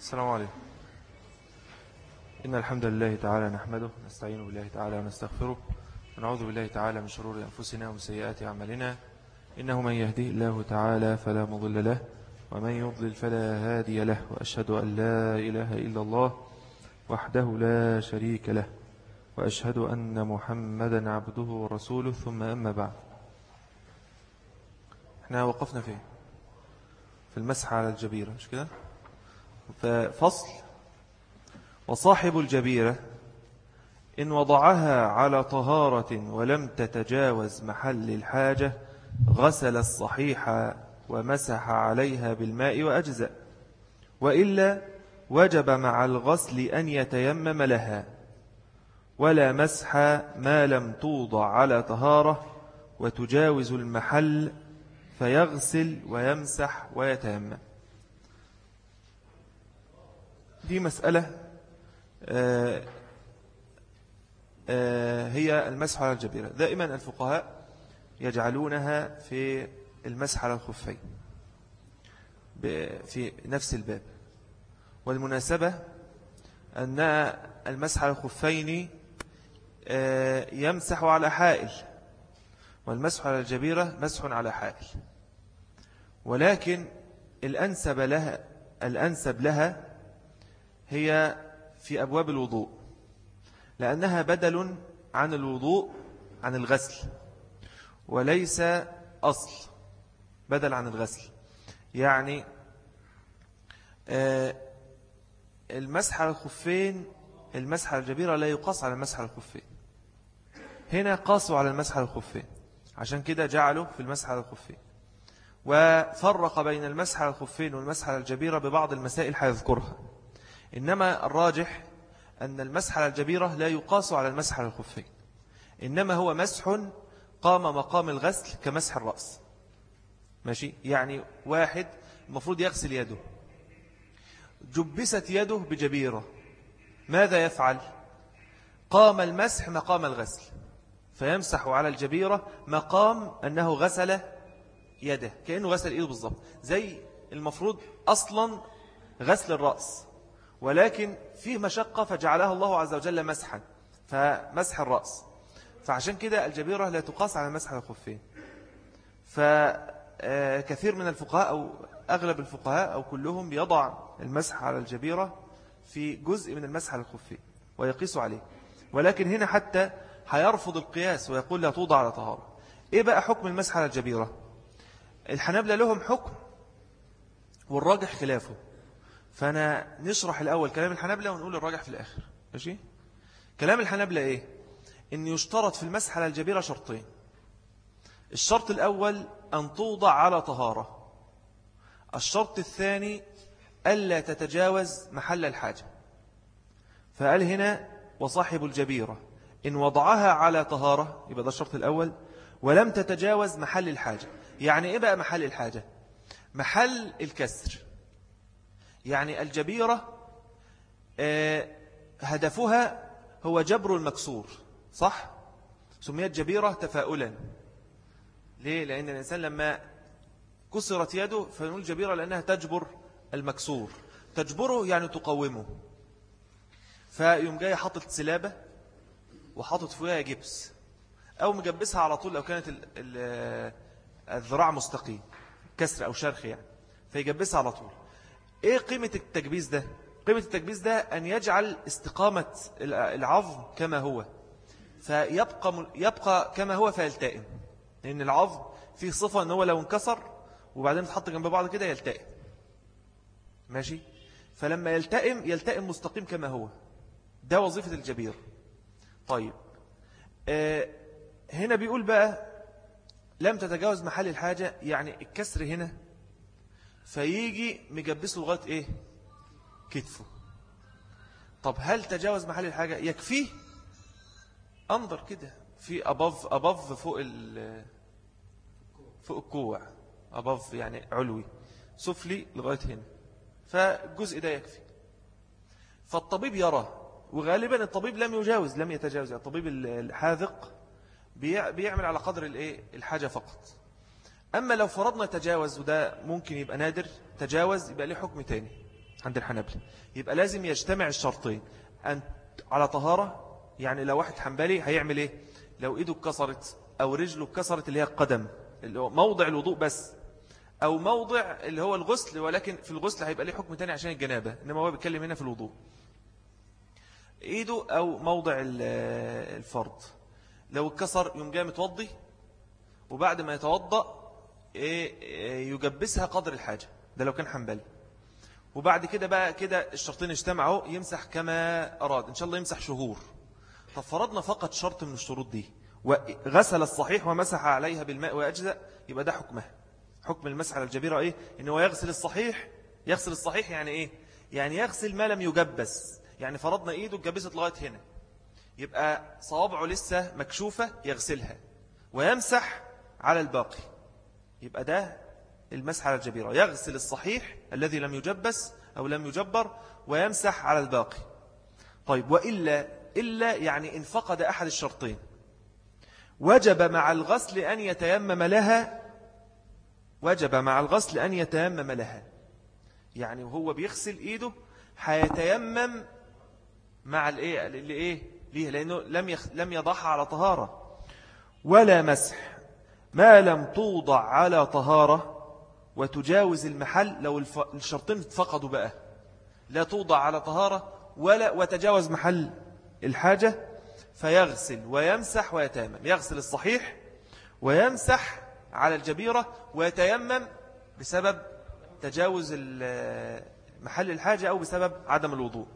السلام عليكم. إن الحمد لله تعالى نحمده نستعين بالله تعالى ونستغفره ونعوذ بالله تعالى من شرور أنفسنا ومن سيئات أعمالنا إنه من يهديه الله تعالى فلا مضل له ومن يضلل فلا هادي له وأشهد أن لا إله إلا الله وحده لا شريك له وأشهد أن محمدا عبده ورسوله ثم أما بعد. احنا وقفنا فيه في المسح على الجبيرة مش كده؟ ففصل: وصاحب الجبيرة إن وضعها على طهارة ولم تتجاوز محل الحاجة غسل الصحيح ومسح عليها بالماء وأجزأ، وإلا وجب مع الغسل أن يتيمم لها، ولا مسح ما لم توضع على طهارة وتجاوز المحل فيغسل ويمسح ويتيمم. دي مسألة هي المسح على الجبيرة. دائما الفقهاء يجعلونها في المسح على الخفين في نفس الباب، والمناسبة أن المسح على الخفين يمسح على حائل، والمسح على الجبيرة مسح على حائل، ولكن الأنسب لها هي في أبواب الوضوء، لأنها بدل عن الوضوء عن الغسل وليس أصل، بدل عن الغسل. يعني المسح على الخفين، المسح على الجبيرة لا يقاس على المسح على الخفين، هنا قاسوا على المسح على الخفين، عشان كده جعلوا في المسح على الخفين، وفرق بين المسح على الخفين والمسح على الجبيرة ببعض المسائل هيذكرها. إنما الراجح أن المسح على الجبيرة لا يقاس على المسح على الخفين، إنما هو مسح قام مقام الغسل كمسح الرأس. ماشي؟ يعني واحد المفروض يغسل يده، جبست يده بجبيرة، ماذا يفعل؟ قام المسح مقام الغسل، فيمسح على الجبيرة مقام أنه غسل يده، كأنه غسل إيده بالضبط، زي المفروض أصلا غسل الرأس، ولكن فيه مشقة فجعلها الله عز وجل مسحا، فمسح الرأس. فعشان كده الجبيرة لا تقاس على مسح الخفين. فكثير من الفقهاء أو أغلب الفقهاء أو كلهم يضع المسح على الجبيرة في جزء من المسح على الخفين ويقيس عليه، ولكن هنا حتى هيرفض القياس ويقول لا توضع على طهارة. إيه بقى حكم المسح على الجبيرة؟ الحنابلة لهم حكم والراجح خلافه، فأنا نشرح الأول كلام الحنابلة ونقول الراجح في الآخر. ماشي؟ كلام الحنابلة إيه؟ إن يشترط في المسح على الجبيرة شرطين. الشرط الأول أن توضع على طهارة، الشرط الثاني ألا تتجاوز محل الحاجة. فقال هنا وصاحب الجبيرة إن وضعها على طهارة، يبقى ده الشرط الأول، ولم تتجاوز محل الحاجة. يعني إيه بقى محل الحاجة؟ محل الكسر. يعني الجبيرة هدفها هو جبر المكسور، صح؟ سميت جبيرة تفاؤلا. ليه؟ لأن الإنسان لما كسرت يده فنقول جبيرة لأنها تجبر المكسور، تجبره يعني تقومه. فيوم جاي حاطط سلابة وحاطط فيها جبس، أو مجبسها على طول لو كانت الذراع مستقيم، كسر أو شرخ يعني، فيجبسها على طول. إيه قيمة التجبيس ده؟ قيمة التجبيس ده أن يجعل استقامة العظم كما هو، فيبقى كما هو فيلتئم، لأن العظم فيه صفة أنه لو انكسر وبعدين تحط جنب بعض كده يلتئم. ماشي؟ فلما يلتئم مستقيم كما هو، ده وظيفة الجبير. طيب هنا بيقول بقى لم تتجاوز محل الحاجة، يعني الكسر هنا فيجي مجبسه لغاية إيه؟ كتفه. طب هل تجاوز محل الحاجة؟ يكفيه أنظر كده في أبف فوق الكوع، أبف يعني علوي، سفلي لغاية هنا، فالجزء ده يكفي. فالطبيب يرى، وغالبا الطبيب لم يتجاوز، الطبيب الحاذق بيعمل على قدر الحاجة فقط. أما لو فرضنا تجاوز، وده ممكن يبقى نادر، تجاوز يبقى له حكم تاني عند الحنابلة. يبقى لازم يجتمع الشرطين، أن على طهارة، يعني لو واحد حنبلي هيعمل إيه؟ لو إيده اتكسرت أو رجله اتكسرت اللي هي القدم اللي هو موضع الوضوء بس، أو موضع اللي هو الغسل، ولكن في الغسل هيبقى ليه حكم تاني عشان الجنابة، إنما هو بيتكلم هنا في الوضوء، إيده أو موضع الفرض لو اتكسر يوم جاي متوضي، وبعد ما يتوضأ يجبسها قدر الحاجة، ده لو كان حنبلي. وبعد كده بقى كده الشرطين اجتمعوا، يمسح كما أراد، إن شاء الله يمسح شهور. طب فرضنا فقط شرط من الشروط دي، وغسل الصحيح ومسح عليها بالماء وأجزأ، يبقى ده حكمها. حكم المسح على الجبيرة إيه؟ إنه يغسل الصحيح. يغسل الصحيح يعني إيه؟ يعني يغسل ما لم يجبس. يعني فرضنا إيده اتجبست لغاية هنا، يبقى صوابعه لسه مكشوفة، يغسلها ويمسح على الباقي. يبقى ده المسح على الجبيرة، يغسل الصحيح الذي لم يجبس أو لم يجبر ويمسح على الباقي. طيب إلا يعني إن فقد أحد الشرطين وجب مع الغسل أن يتيمم لها. وجب مع الغسل أن يتيمم لها، يعني وهو بيغسل إيده هيتيمم مع الإيه ليه، لأنه لم يضعها على طهارة. ولا مسح ما لم توضع على طهارة وتجاوز المحل. لو الشرطين فقدوا بقى، لا توضع على طهارة ولا وتجاوز محل الحاجة، فيغسل ويمسح ويتيمم. يغسل الصحيح ويمسح على الجبيرة ويتيمم بسبب تجاوز محل الحاجة أو بسبب عدم الوضوء.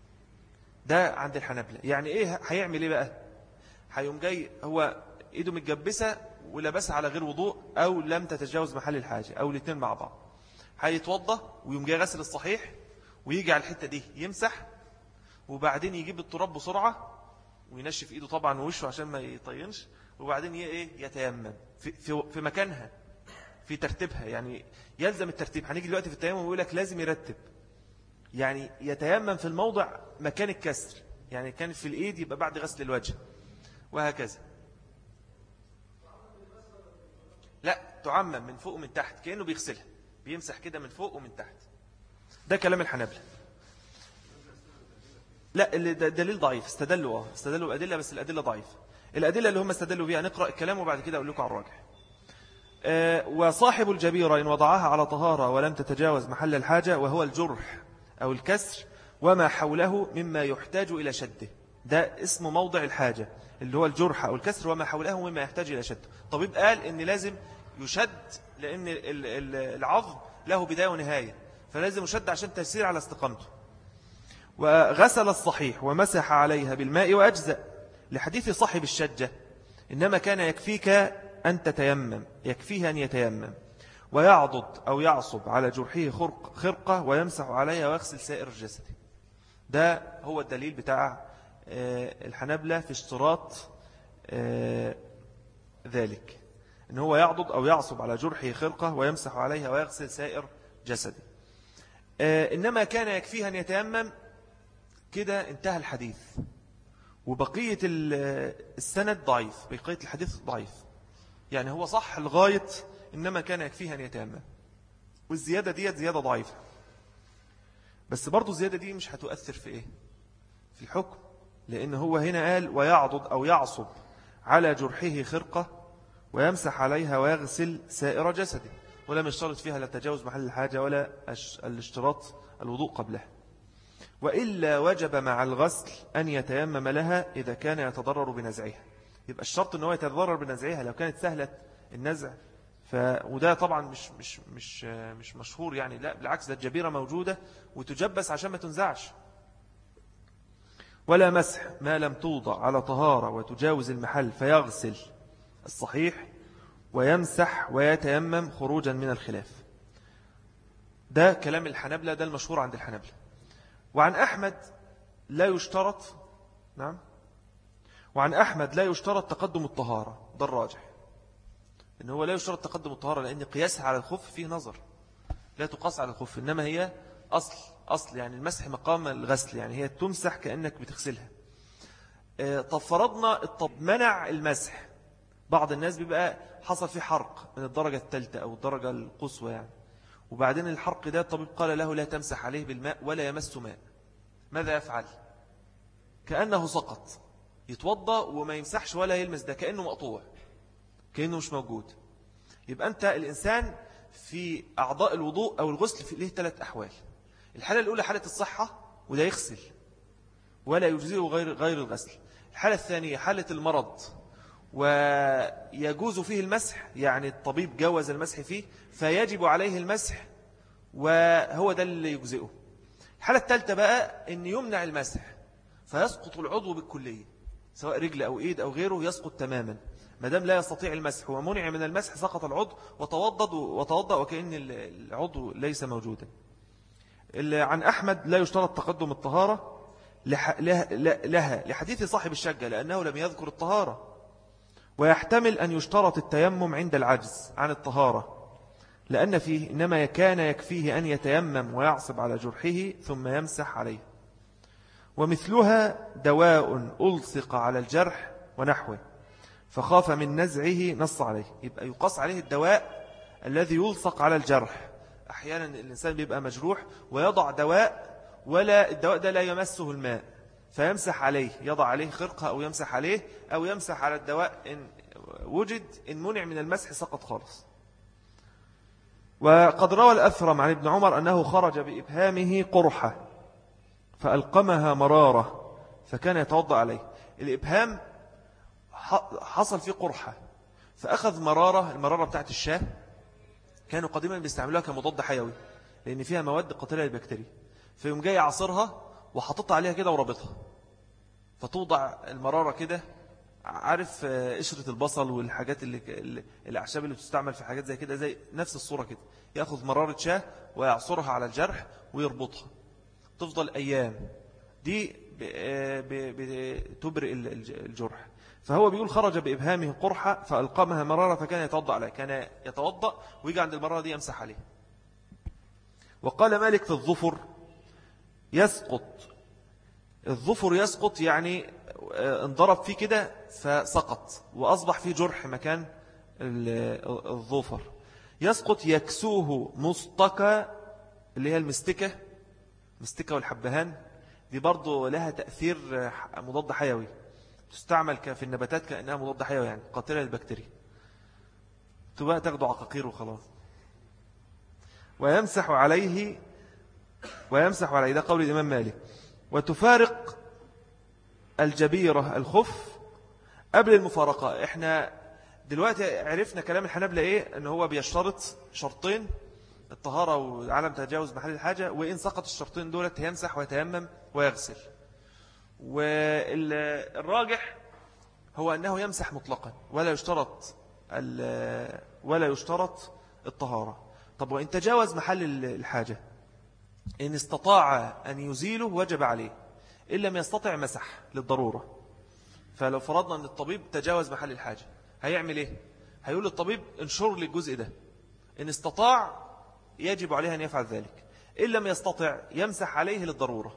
ده عند الحنابلة. يعني إيه هيعمل إيه بقى؟ هيوم جاي هو إيده متجبسة ولبسها على غير وضوء أو لم تتجاوز محل الحاجة أو الاثنين مع بعض، هيتوضى ويوم جاي غسل الصحيح ويجي على الحتة دي يمسح، وبعدين يجيب التراب بسرعة وينشف إيده طبعا ووشه عشان ما يطينش، وبعدين يتيمم في مكانها في ترتيبها. يعني يلزم الترتيب. هنيجي دلوقتي في التيمم ويقول لك لازم يرتب، يعني يتيمم في الموضع مكان الكسر، يعني كان في الإيد يبقى بعد غسل الوجه وهكذا. لا، تعمم من فوق ومن تحت، كأنه بيغسلها، بيمسح كده من فوق ومن تحت. ده كلام الحنابلة. لا، ده دليل ضعيف. استدلوا بأدلة، بس الأدلة ضعيفة. الأدلة اللي هم استدلوا بها نقرأ الكلام وبعد كده أقول لكم على الراجح. وصاحب الجبيرة إن وضعها على طهارة ولم تتجاوز محل الحاجة، وهو الجرح أو الكسر وما حوله مما يحتاج إلى شده. ده اسمه موضع الحاجة اللي هو الجرح أو الكسر وما حوله مما يحتاج إلى شده. طبيب قال إن لازم يشد، لأن العظم له بداية ونهاية، فلازم يشد عشان تسير على استقامته. وغسل الصحيح ومسح عليها بالماء وأجزأ، لحديث صاحب الشجة إنما كان يكفيك أن تتيمم، يكفيه أن يتيمم ويعضد أو يعصب على جرحه خرقة ويمسح عليها ويغسل سائر الجسد. ده هو الدليل بتاع الحنابلة في اشتراط ذلك، إن هو يعضد أو يعصب على جرحه خرقة ويمسح عليها ويغسل سائر جسده. إنما كان يكفيه أن يتيمم، كده انتهى الحديث، وبقية السند ضعيف، بقية الحديث ضعيف. يعني هو صح لغاية إنما كان يكفيه أن يتيمم، والزيادة دي زيادة ضعيفة، بس برضو الزيادة دي مش هتؤثر في إيه؟ في الحكم، لأن هو هنا قال ويعضد أو يعصب على جرحه خرقة ويمسح عليها ويغسل سائر جسده، ولم يشترط فيها لا تجاوز محل الحاجة ولا الاشتراط الوضوء قبلها. وإلا وجب مع الغسل أن يتيمم لها إذا كان يتضرر بنزعها. يبقى الشرط أنه يتضرر بنزعها. لو كانت سهلة النزع وده طبعا مش مشهور، يعني لا بالعكس، ده الجبيرة موجودة وتجبس عشان ما تنزعش. ولا مسح ما لم توضع على طهارة وتجاوز المحل، فيغسل الصحيح ويمسح ويتيمم خروجا من الخلاف. ده كلام الحنابلة، ده المشهور عند الحنابلة. وعن أحمد لا يشترط، نعم، وعن أحمد لا يشترط تقدم الطهارة، ده الراجح، إن هو لا يشترط تقدم الطهارة، لأن قياسها على الخف فيه نظر، لا تقاس على الخف، إنما هي أصل يعني المسح مقام الغسل، يعني هي تمسح كأنك بتغسلها. طب فرضنا منع المسح، بعض الناس بيبقى حصل فيه حرق من الدرجة الثالثة أو الدرجة القصوى يعني، وبعدين الحرق ده الطبيب قال له لا تمسح عليه بالماء ولا يمس ماء، ماذا يفعل؟ كأنه سقط، يتوضأ وما يمسحش ولا يلمس، ده كأنه مقطوع، كأنه مش موجود. يبقى أنت الإنسان في أعضاء الوضوء أو الغسل في له 3 أحوال. الحالة الأولى حالة الصحة، وده يغسل ولا يجزئه غير الغسل. الحالة الثانية حالة المرض ويجوز فيه المسح، يعني الطبيب جوز المسح فيه فيجب عليه المسح وهو ده اللي يجزئه. الحالة الثالثة بقى أن يمنع المسح فيسقط العضو بالكلية، سواء رجل أو إيد أو غيره يسقط تماما. ما دام لا يستطيع المسح ومنع من المسح سقط العضو وتوضأ وكأن العضو ليس موجودا. عن أحمد لا يشترط تقدم الطهارة لها لحديث صاحب الشجة لأنه لم يذكر الطهارة، ويحتمل أن يشترط التيمم عند العجز عن الطهارة لأن فيه إنما كان يكفيه أن يتيمم ويعصب على جرحه ثم يمسح عليه. ومثلها دواء ألصق على الجرح ونحوه فخاف من نزعه نص عليه. يبقى يقص عليه الدواء الذي يلصق على الجرح. أحيانا الإنسان بيبقى مجروح ويضع دواء ولا الدواء ده لا يمسه الماء فيمسح عليه، يضع عليه خرقة أو يمسح عليه أو يمسح على الدواء إن وجد، إن منع من المسح سقط خالص. وقد روى الأثرم عن ابن عمر أنه خرج بإبهامه قرحة فألقمها مرارة فكان يتوضأ عليه. الإبهام حصل فيه قرحة فأخذ المرارة بتاعت الشاه، كانوا قديما بيستعملوها كمضاد حيوي لأن فيها مواد قاتلة للبكتيريا، فيوم جاي عصرها وحطتها عليها كده وربطها، فتوضع المرارة كده. عارف قشرة البصل والحاجات الأعشاب اللي بتستعمل في حاجات زي كده، زي نفس الصورة كده، يأخذ مرارة شاه ويعصرها على الجرح ويربطها، تفضل أيام دي تبرئ الجرح. فهو بيقول خرج بإبهامه قرحة فألقمها مرارة فكان يتوضأ عليها، كان يتوضأ ويجي عند المرارة دي يمسح عليه. وقال مالك في الظفر يسقط، الظفر يسقط يعني انضرب فيه كده فسقط وأصبح فيه جرح مكان الظفر. يسقط يكسوه مستكى اللي هي المستكة والحبهان، دي برضو لها تأثير مضاد حيوي، تستعمل في النباتات كأنها مضاد حيوي يعني قاتلة للبكتيريا، تبقى تاخدوا عقاقير وخلاص. ويمسح عليه ده قول الإمام مالك. وتفارق الجبيرة الخف قبل المفارقة. احنا دلوقتي عرفنا كلام الحنابلة ايه، ان هو بيشترط شرطين، الطهارة وعدم تجاوز محل الحاجة، وإن سقط الشرطين دولت يمسح ويتيمم ويغسل. والراجح هو أنه يمسح مطلقا ولا يشترط الطهارة. طب وإن تجاوز محل الحاجة، إن استطاع أن يزيله وجب عليه، إن لم يستطع مسح للضرورة. فلو فرضنا أن الطبيب تجاوز محل الحاجة هيعمل إيه؟ هيقول للطبيب انشر لي الجزء ده، إن استطاع يجب عليه أن يفعل ذلك، إن لم يستطع يمسح عليه للضرورة.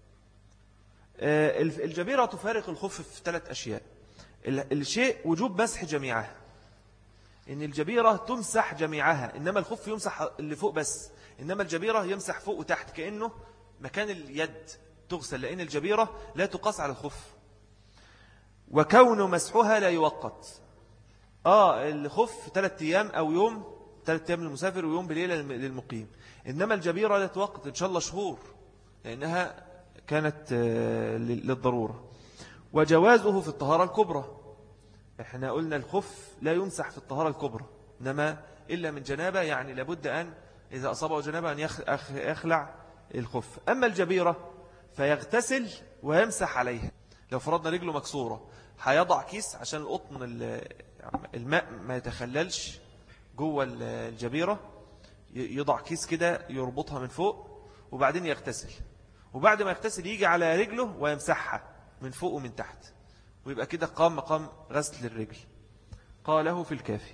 الجبيرة تفارق الخف في 3 أشياء. الشيء وجوب مسح جميعها، إن الجبيرة تمسح جميعها، إنما الخف يمسح اللي فوق بس، إنما الجبيرة يمسح فوق وتحت كأنه مكان اليد تغسل، لأن الجبيرة لا تقاس على الخف. وكون مسحها لا يوقت. الخف 3 أيام أو يوم، 3 أيام للمسافر ويوم بليلة للمقيم، إنما الجبيرة لا توقت إن شاء الله شهور لأنها كانت للضرورة. وجوازه في الطهارة الكبرى، احنا قلنا الخف لا يمسح في الطهارة الكبرى، إنما إلا من جنابة، يعني لابد أن إذا أصابه جنابة أن يخلع الخف. أما الجبيرة فيغتسل ويمسح عليها. لو فرضنا رجله مكسورة هيضع كيس عشان القطن الماء ما يتخللش جوه الجبيرة، يضع كيس كده يربطها من فوق وبعدين يغتسل، وبعد ما يغتسل يجي على رجله ويمسحها من فوق ومن تحت، ويبقى كده قام مقام غسل الرجل. قاله في الكافي.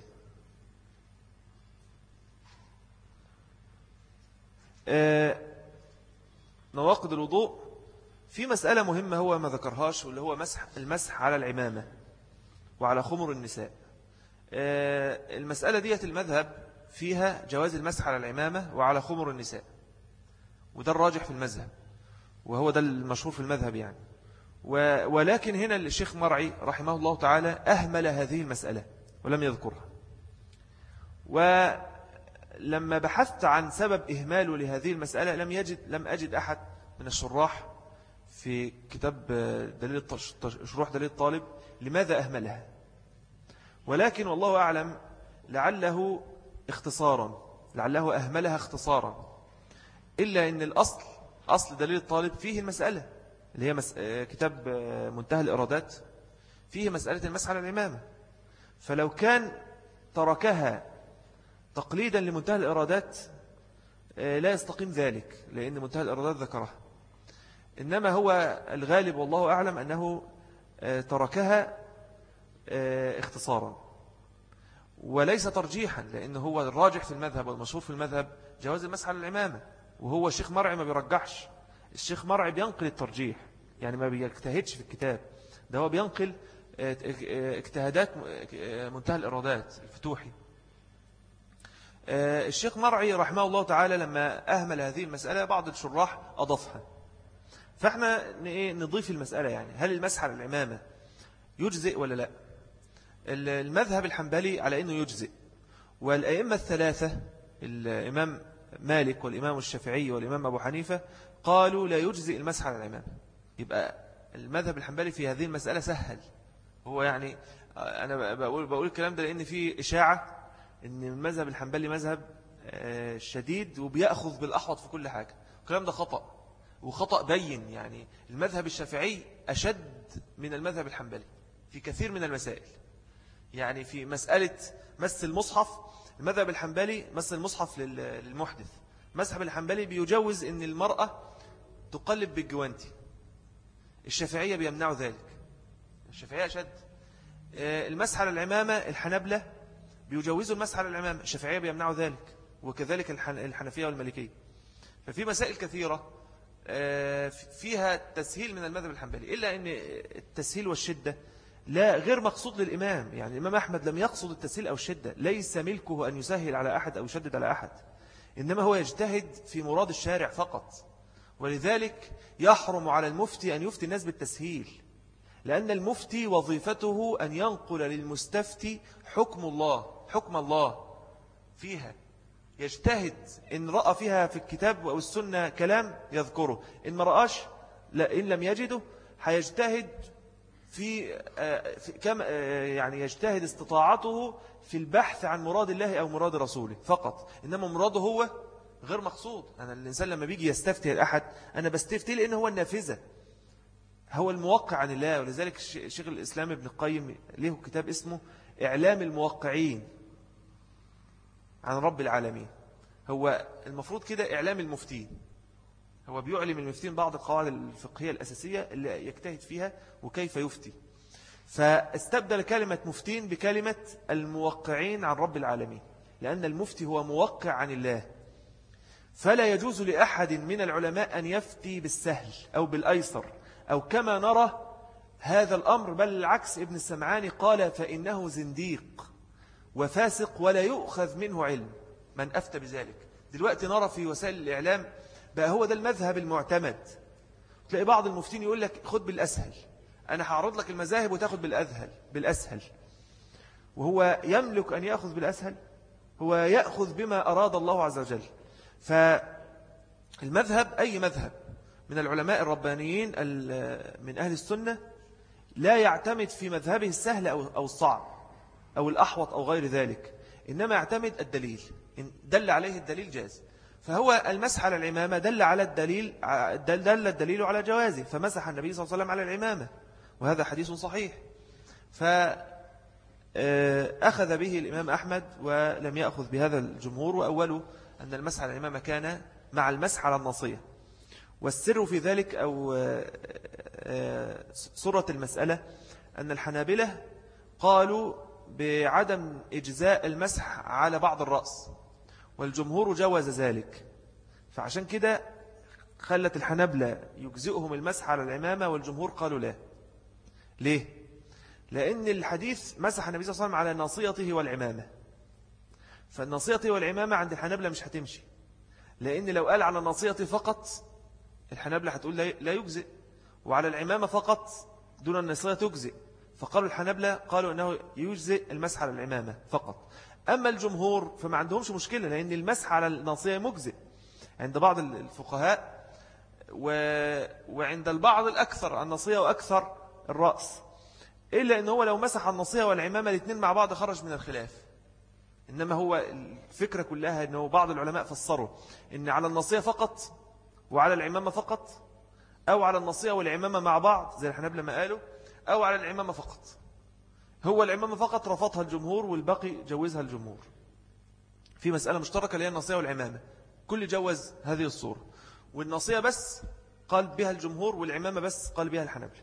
نواقض الوضوء في مسألة مهمة هو ما ذكرهاش، واللي هو المسح على العمامة وعلى خمر النساء. المسألة ديت المذهب فيها جواز المسح على العمامة وعلى خمر النساء، وده الراجح في المذهب، وهو ده المشهور في المذهب يعني. ولكن هنا الشيخ مرعي رحمه الله تعالى أهمل هذه المسألة ولم يذكرها. ولما بحثت عن سبب إهماله لهذه المسألة لم أجد أحد من الشراح في كتاب شروح دليل الطالب لماذا أهملها. ولكن والله أعلم لعله أهملها اختصارا، إلا أن أصل دليل الطالب فيه المسألة اللي هي كتاب منتهى الإرادات، فيه مسألة المسح على العمامة. فلو كان تركها تقليدا لمنتهى الإرادات لا يستقيم ذلك، لأن منتهى الإرادات ذكرها. إنما هو الغالب والله أعلم أنه تركها اختصارا وليس ترجيحا، لأنه هو الراجح في المذهب والمشهور في المذهب جواز المسح على العمامة. وهو الشيخ مرعي ما بيرجحش، الشيخ مرعي بينقل الترجيح، يعني ما بيجتهدش في الكتاب ده، هو بينقل اجتهادات منتهى الإرادات الفتوحي. الشيخ مرعي رحمه الله تعالى لما أهمل هذه المسألة بعض الشراح أضافها. فإحنا نضيف المسألة، يعني هل المسح على العمامة يجزئ ولا لا؟ المذهب الحنبلي على أنه يجزئ، والأئمة الثلاثة الإمام مالك والإمام الشافعي والإمام أبو حنيفة قالوا لا يجزئ المسح على العمامة. يبقى المذهب الحنبلي في هذه المسألة سهل. هو يعني أنا بقول الكلام ده لأن فيه إشاعة أن المذهب الحنبلي مذهب شديد وبيأخذ بالأحوط في كل حاجة. الكلام ده خطأ، وخطأ بين. يعني المذهب الشافعي أشد من المذهب الحنبلي في كثير من المسائل. يعني في مسألة مس المصحف، المذهب الحنبلي مس المصحف للمحدث، المذهب الحنبلي بيجوز أن المرأة تقلب بالجوانتي، الشافعية بيمنع ذلك، الشافعية أشد. المسح على العمامة الحنبلة بيجوزوا المسح على العمامة، الشافعية بيمنعوا ذلك، وكذلك الحنفية والمالكية. ففي مسائل كثيرة فيها تسهيل من المذهب الحنبلي، إلا أن التسهيل والشدة لا غير مقصود للإمام. يعني الإمام أحمد لم يقصد التسهيل أو الشدة، ليس ملكه أن يسهل على أحد أو يشدد على أحد، إنما هو يجتهد في مراد الشارع فقط. ولذلك يحرم على المفتي أن يفتي الناس بالتسهيل، لأن المفتي وظيفته أن ينقل للمستفتي حكم الله فيها، يجتهد إن رأى فيها في الكتاب أو السنة كلام يذكره، إن ما رأش إن لم يجده هيجتهد يعني يجتهد استطاعته في البحث عن مراد الله أو مراد رسوله فقط، إنما مراده هو غير مقصود. أنا الإنسان لما بيجي يستفتي الأحد أنا بستفتي لأنه هو النافذة، هو الموقع عن الله. ولذلك شيخ الإسلام ابن القيم له كتاب اسمه إعلام الموقعين عن رب العالمين. هو المفروض كده إعلام المفتين، هو بيعلم المفتين بعض القواعد الفقهية الأساسية اللي يجتهد فيها وكيف يفتي. فاستبدل كلمة مفتين بكلمة الموقعين عن رب العالمين، لأن المفتي هو موقع عن الله. فلا يجوز لأحد من العلماء أن يفتي بالسهل أو بالأيسر أو كما نرى هذا الأمر، بل العكس. ابن السمعاني قال فإنه زنديق وفاسق ولا يؤخذ منه علم من أفتى بذلك. دلوقتي نرى في وسائل الإعلام بقى هو ده المذهب المعتمد. تلاقي بعض المفتين يقول لك خد بالأسهل، أنا هعرض لك المذاهب وتاخد بالأسهل، وهو يملك أن يأخذ بالأسهل، هو يأخذ بما أراد الله عز وجل. فالمذهب أي مذهب من العلماء الربانيين من أهل السنة لا يعتمد في مذهبه السهل أو الصعب أو الأحوط أو غير ذلك، إنما يعتمد الدليل، إن دل عليه الدليل جاز. فهو المسح على العمامة دل الدليل على جوازه، فمسح النبي صلى الله عليه وسلم على العمامة، وهذا حديث صحيح. فأخذ به الإمام أحمد ولم يأخذ بهذا الجمهور، وأوله أن المسح على العمامة كان مع المسح على الناصية. والسر في ذلك أو سرة المسألة أن الحنابلة قالوا بعدم إجزاء المسح على بعض الرأس، والجمهور جوز ذلك. فعشان كده خلت الحنابلة يجزئهم المسح على العمامة، والجمهور قالوا لا. ليه؟ لأن الحديث مسح النبي صلى الله عليه وسلم على ناصيته والعمامة، فالناصية والعمامة عند الحنابلة مش هتمشي، لأن لو قال على الناصية فقط الحنابلة هتقول لا يجزئ، وعلى العمامة فقط دون الناصية تجزئ. فقالوا الحنابلة قالوا أنه يجزئ المسح على العمامة فقط. أما الجمهور فما عندهمش مشكلة، لأن المسح على الناصية مجزئ عند بعض الفقهاء وعند البعض الأكثر الناصية وأكثر الرأس، إلا أنه لو مسح الناصية والعمامة الاثنين مع بعض خرج من الخلاف. إنما هو الفكرة كلها أنه بعض العلماء فسروا أن على الناصية فقط وعلى العمامة فقط، أو على الناصية والعمامة مع بعض زي الحنابلة ما قالوا، أو على العمامة فقط. هو العمامة فقط رفضها الجمهور والباقي جوزها الجمهور في مسألة مشتركة اللي هي الناصية والعمامة، كل جوز هذه الصورة. والناصية بس قال بها الجمهور، والعمامة بس قال بها الحنابلة.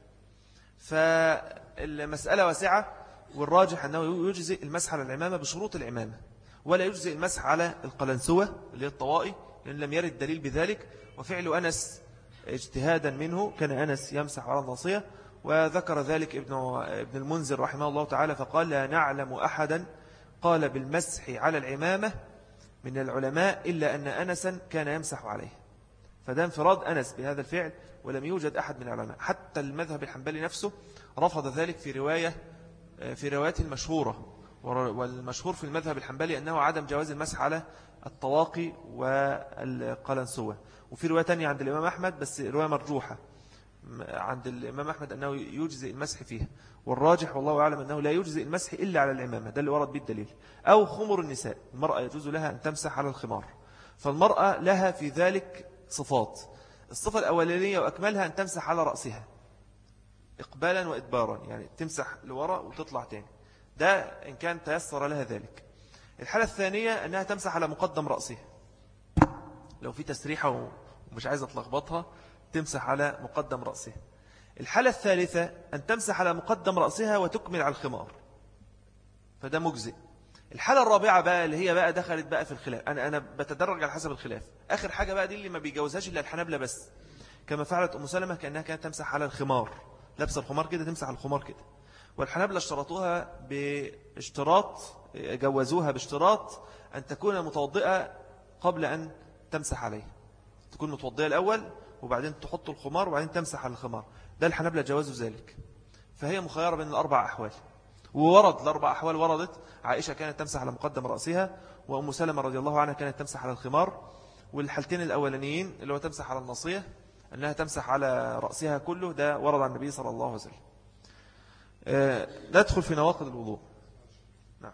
فالمسألة واسعة، والراجح أنه يجزئ المسح على العمامة بشروط العمامة، ولا يجزئ المسح على القلنسوة اللي هي الطوائي، لأن لم يرد دليل بذلك. وفعل أنس اجتهادا منه، كان أنس يمسح على الناصية، وذكر ذلك ابن المنذر رحمه الله تعالى فقال: لا نعلم أحدا قال بالمسح على العمامة من العلماء إلا أن أنسا كان يمسح عليه. فده انفراد أنس بهذا الفعل، ولم يوجد أحد من العلماء. حتى المذهب الحنبلي نفسه رفض ذلك في روايته المشهورة. والمشهور في المذهب الحنبلي أنه عدم جواز المسح على الطواقي والقلنسوة. وفي رواية تانية عند الإمام أحمد، بس رواية مرجوحة عند الإمام أحمد أنه يجزئ المسح فيها، والراجح والله أعلم أنه لا يجزئ المسح إلا على العمامة، ده اللي ورد به الدليل. أو خمر النساء، المرأة يجوز لها أن تمسح على الخمار، فالمرأة لها في ذلك صفات. الصفة الأولانية وأكملها أن تمسح على رأسها إقبالا وإدبارا، يعني تمسح لوراء وتطلع تاني، ده إن كان تيسر لها ذلك. الحالة الثانية أنها تمسح على مقدم رأسها، لو في تسريحة ومش عايزة تلخبطها تمسح على مقدم رأسها. الحالة الثالثة أن تمسح على مقدم رأسها وتكمل على الخمار، فده مجزئ. الحالة الرابعة بقى اللي هي بقى دخلت بقى في الخلاف، أنا بتدرج على حسب الخلاف. آخر حاجة بقى دي اللي ما بيجوزهاش إلا الحنابلة بس، كما فعلت أم سلمة كأنها كانت تمسح على الخمار، لابسه الخمار كده تمسح على الخمار كده. والحنابلة اشترطوها باشتراط، جوزوها باشتراط أن تكون متوضئة قبل أن تمسح عليه، تكون متوضئة الأول وبعدين تحط الخمار وبعدين تمسح على الخمار، ده الحنابلة جوازوا ذلك. فهي مخيرة بين الأربع أحوال، وورد الأربع أحوال وردت. عائشة كانت تمسح على مقدم رأسها، وأم سلمة رضي الله عنها كانت تمسح على الخمار. والحالتين الأولانيين اللي هو تمسح على الناصية، أنها تمسح على رأسها كله، ده ورد عن النبي صلى الله عليه وسلم. ندخل في نواقض الوضوء. نعم.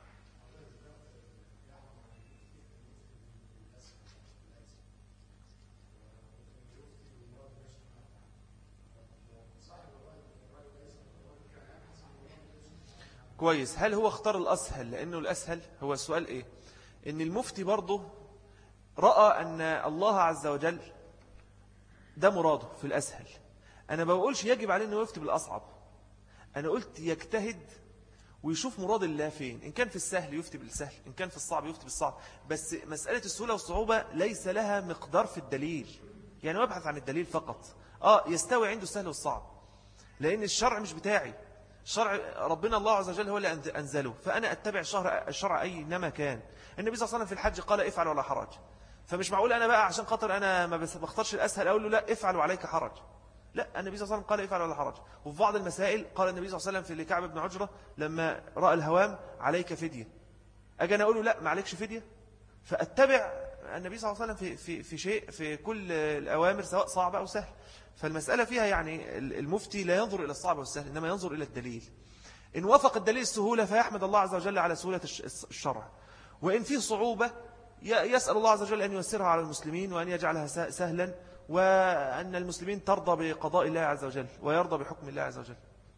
كويس. هل هو اختار الأسهل لأنه الأسهل؟ هو السؤال إيه؟ إن المفتي برضه رأى أن الله عز وجل ده مراده في الأسهل. أنا ما بقولش يجب عليه أنه يفتي بالأصعب، أنا قلت يجتهد ويشوف مراد الله فين. إن كان في السهل يفتي بالسهل، إن كان في الصعب يفتي بالصعب. بس مسألة السهولة والصعوبة ليس لها مقدار في الدليل، يعني وابحث عن الدليل فقط. يستوي عنده السهل والصعب، لأن الشرع مش بتاعي، الشرع ربنا الله عز وجل هو اللي أنزله، فأنا أتبع الشرع أينما كان. النبي صلى الله عليه وسلم في الحج قال افعل ولا حرج، فمش معقول أنا بقى عشان خاطر أنا ما بختارش الأسهل أقول له لا افعل وعليك حرج. لا، النبي صلى الله عليه وسلم قال افعل ولا حرج. وفي بعض المسائل قال النبي صلى الله عليه وسلم في لكعب بن عجرة لما رأى الهوام عليك فدية، أجي أنا أقول له لا ما عليكش فدية، فأتبع النبي صلى الله عليه وسلم في شيء، في كل الأوامر سواء صعب أو سهل. فالمسألة فيها يعني المفتي لا ينظر إلى الصعب والسهل، إنما ينظر إلى الدليل. إن وافق الدليل السهولة فيحمد الله عز وجل على سهولة الشرع، وإن فيه صعوبة يسأل الله عز وجل أن ييسرها على المسلمين وأن يجعلها سهلا، وأن المسلمين ترضى بقضاء الله عز وجل ويرضى بحكم الله عز وجل.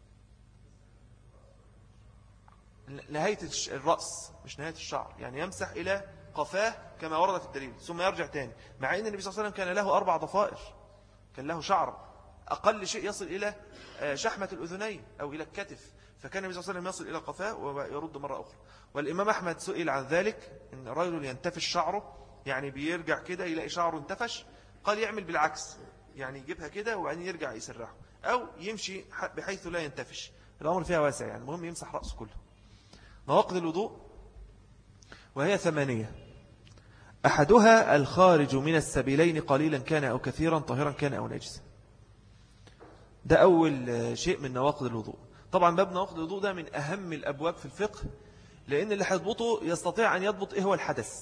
نهاية الرأس مش نهاية الشعر، يعني يمسح إلى قفاه كما ورد في الدليل ثم يرجع تاني، مع أن النبي صلى الله عليه وسلم كان له 4 ضفائر، كان له شعر أقل شيء يصل إلى شحمة الأذنين أو إلى الكتف، فكان النبي صلى الله عليه وسلم يصل إلى قفاه ويرد مرة أخرى. والإمام أحمد سئل عن ذلك، إن رجل ينتفش شعره، يعني بيرجع كده يلاقي شعره انتفش، قال يعمل بالعكس، يعني يجيبها كده وبعدين يرجع يسرحه، أو يمشي بحيث لا ينتفش. الأمر فيها واسع، يعني المهم يمسح رأسه كله. نواقض الوضوء، وهي 8. أحدها الخارج من السبيلين قليلا كان أو كثيرا طاهرا كان أو نجسا. ده أول شيء من نواقض الوضوء. طبعا باب نواقض الوضوء ده من أهم الأبواب في الفقه، لأن اللي هيضبطه يستطيع أن يضبط إيه هو الحدث.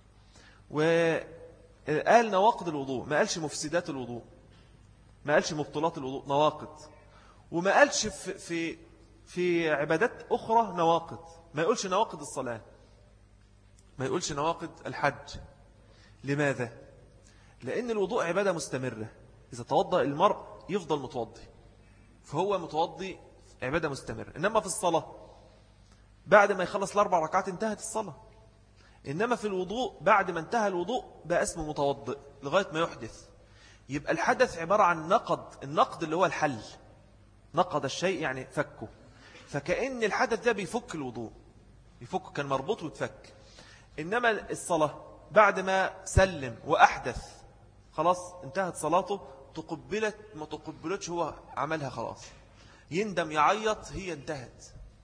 وقال نواقض الوضوء، ما قالش مفسدات الوضوء، ما قالش مبطلات الوضوء، نواقض. وما قالش في عبادات أخرى نواقض، ما يقولش نواقض الصلاة، ما يقولش نواقض الحج. لماذا؟ لأن الوضوء عبادة مستمرة، إذا توضأ المرء يفضل متوضي، فهو متوضي عبادة مستمرة. إنما في الصلاة بعد ما يخلص 4 ركعات انتهت الصلاة. إنما في الوضوء بعد ما انتهى الوضوء بقى اسمه متوضئ لغاية ما يحدث. يبقى الحدث عبارة عن نقض، النقض اللي هو الحل، نقض الشيء يعني فكه. فكأن الحدث ده بيفك الوضوء، يفك، كان مربوط وتفك. إنما الصلاة بعد ما سلم وأحدث خلاص انتهت صلاته، تقبلت ما تقبلتش هو عملها خلاص، يندم يعيط هي انتهت.